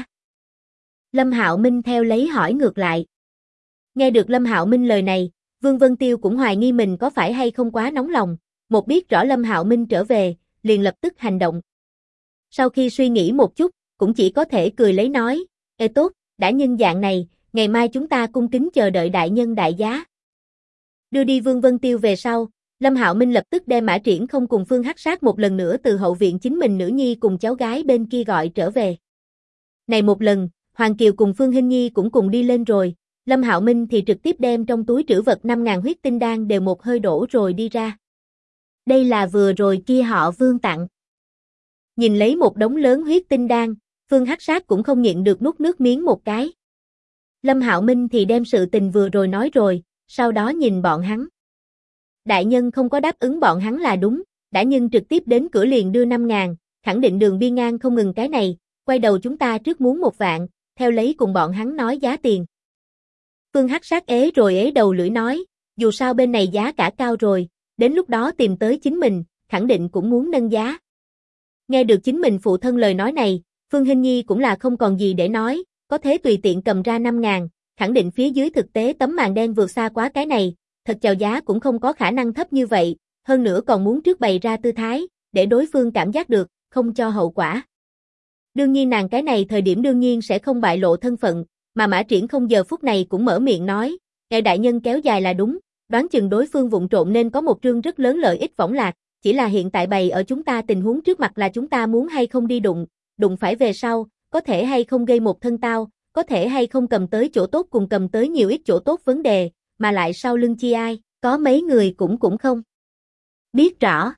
Lâm Hạo Minh theo lấy hỏi ngược lại. Nghe được Lâm Hạo Minh lời này, Vương Vân Tiêu cũng hoài nghi mình có phải hay không quá nóng lòng, một biết rõ Lâm Hạo Minh trở về, liền lập tức hành động. Sau khi suy nghĩ một chút, cũng chỉ có thể cười lấy nói, "Ê tốt, đã nhân dạng này, ngày mai chúng ta cung kính chờ đợi đại nhân đại giá." Đưa đi Vương Vân Tiêu về sau, Lâm Hạo Minh lập tức đem Mã Triển không cùng Phương Hắc Sát một lần nữa từ hậu viện chính mình nữ nhi cùng cháu gái bên kia gọi trở về. Này một lần, Hoàng Kiều cùng Phương Hinh Nhi cũng cùng đi lên rồi, Lâm Hạo Minh thì trực tiếp đem trong túi trữ vật 5.000 huyết tinh đan đều một hơi đổ rồi đi ra. Đây là vừa rồi kia họ Vương tặng. Nhìn lấy một đống lớn huyết tinh đan, Phương Hắc Sát cũng không nhịn được nuốt nước miếng một cái. Lâm Hạo Minh thì đem sự tình vừa rồi nói rồi, sau đó nhìn bọn hắn. Đại nhân không có đáp ứng bọn hắn là đúng, đã nhưng trực tiếp đến cửa liền đưa 5.000, khẳng định đường biên ngang không ngừng cái này, quay đầu chúng ta trước muốn 1 vạn, theo lấy cùng bọn hắn nói giá tiền. Phương Hắc Sát ế rồi ế đầu lưỡi nói, dù sao bên này giá cả cao rồi, đến lúc đó tìm tới chính mình, khẳng định cũng muốn nâng giá. Nghe được chính mình phụ thân lời nói này, Phương Hinh Nhi cũng là không còn gì để nói, có thế tùy tiện cầm ra 5.000, khẳng định phía dưới thực tế tấm màn đen vượt xa quá cái này, thật chào giá cũng không có khả năng thấp như vậy, hơn nữa còn muốn trước bày ra tư thái, để đối phương cảm giác được, không cho hậu quả. Đương nhiên nàng cái này thời điểm đương nhiên sẽ không bại lộ thân phận, mà Mã Triển không giờ phút này cũng mở miệng nói, ngài đại nhân kéo dài là đúng, đoán chừng đối phương vụng trộn nên có một trương rất lớn lợi ích võng lạc, chỉ là hiện tại bày ở chúng ta tình huống trước mặt là chúng ta muốn hay không đi đụng phải về sau, có thể hay không gây một thân tao, có thể hay không cầm tới chỗ tốt cùng cầm tới nhiều ít chỗ tốt vấn đề, mà lại sau lưng chi ai, có mấy người cũng không biết rõ.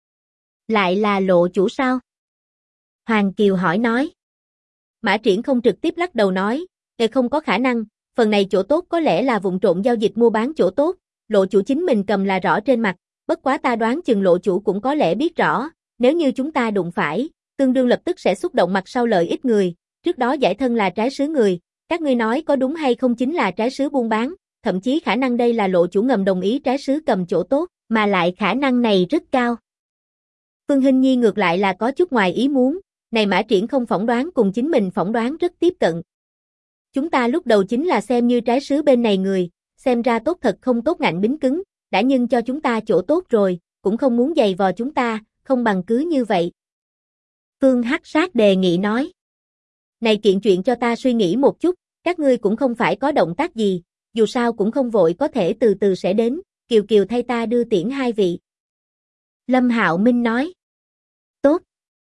Lại là lộ chủ sao? Hoàng Kiều hỏi nói. Mã Triển không trực tiếp lắc đầu nói, không có khả năng, phần này chỗ tốt có lẽ là vụng trộn giao dịch mua bán chỗ tốt, lộ chủ chính mình cầm là rõ trên mặt, bất quá ta đoán chừng lộ chủ cũng có lẽ biết rõ, nếu như chúng ta đụng phải, tương đương lập tức sẽ xúc động mặt sau lợi ích người, trước đó giải thân là trái sứ người, các ngươi nói có đúng hay không chính là trái sứ buôn bán, thậm chí khả năng đây là lộ chủ ngầm đồng ý trái sứ cầm chỗ tốt, mà lại khả năng này rất cao. Phương Hinh Nhi ngược lại là có chút ngoài ý muốn, này Mã Triển không phỏng đoán cùng chính mình phỏng đoán rất tiếp cận. Chúng ta lúc đầu chính là xem như trái sứ bên này người, xem ra tốt thật không tốt ngạnh bính cứng, đã nhưng cho chúng ta chỗ tốt rồi, cũng không muốn giày vò chúng ta, không bằng cứ như vậy. Phương Hắc Sát đề nghị nói. Này kiện chuyện cho ta suy nghĩ một chút, các ngươi cũng không phải có động tác gì, dù sao cũng không vội có thể từ từ sẽ đến, Kiều Kiều thay ta đưa tiễn 2 vị. Lâm Hạo Minh nói. Tốt.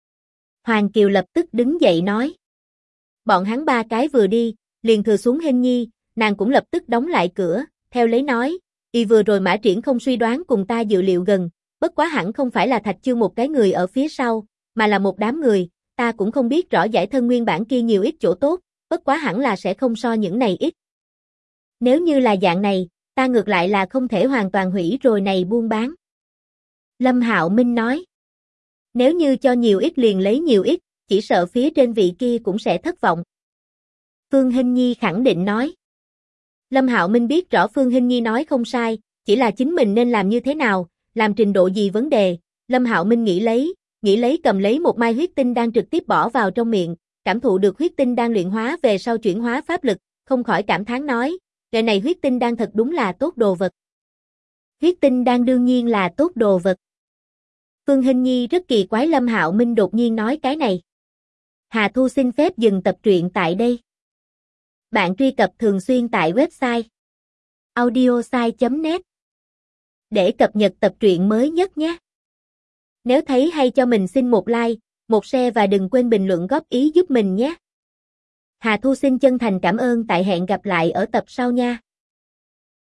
Hoàng Kiều lập tức đứng dậy nói. Bọn hắn 3 cái vừa đi, liền thừa xuống Hinh Nhi, nàng cũng lập tức đóng lại cửa, theo lấy nói, vừa rồi Mã Triển không suy đoán cùng ta dự liệu gần, bất quá hẳn không phải là Thạch Chương một cái người ở phía sau, mà là một đám người, ta cũng không biết rõ giải thân nguyên bản kia nhiều ít chỗ tốt, bất quá hẳn là sẽ không so những này ít. Nếu như là dạng này, ta ngược lại là không thể hoàn toàn hủy rồi này buôn bán. Lâm Hạo Minh nói. Nếu như cho nhiều ít liền lấy nhiều ít, chỉ sợ phía trên vị kia cũng sẽ thất vọng. Phương Hinh Nhi khẳng định nói. Lâm Hạo Minh biết rõ Phương Hinh Nhi nói không sai, chỉ là chính mình nên làm như thế nào, làm trình độ gì vấn đề. Lâm Hạo Minh nghĩ lấy cầm lấy một mai huyết tinh đang trực tiếp bỏ vào trong miệng, cảm thụ được huyết tinh đang luyện hóa về sau chuyển hóa pháp lực, không khỏi cảm thán nói, cái này huyết tinh đang thật đúng là tốt đồ vật. Huyết tinh đang đương nhiên là tốt đồ vật. Phương Hinh Nhi rất kỳ quái Lâm Hạo Minh đột nhiên nói cái này. Hà Thu xin phép dừng tập truyện tại đây. Bạn truy cập thường xuyên tại website audiosai.net để cập nhật tập truyện mới nhất nhé. Nếu thấy hay cho mình xin một like, một share và đừng quên bình luận góp ý giúp mình nhé. Hà Thu xin chân thành cảm ơn tại hẹn gặp lại ở tập sau nha.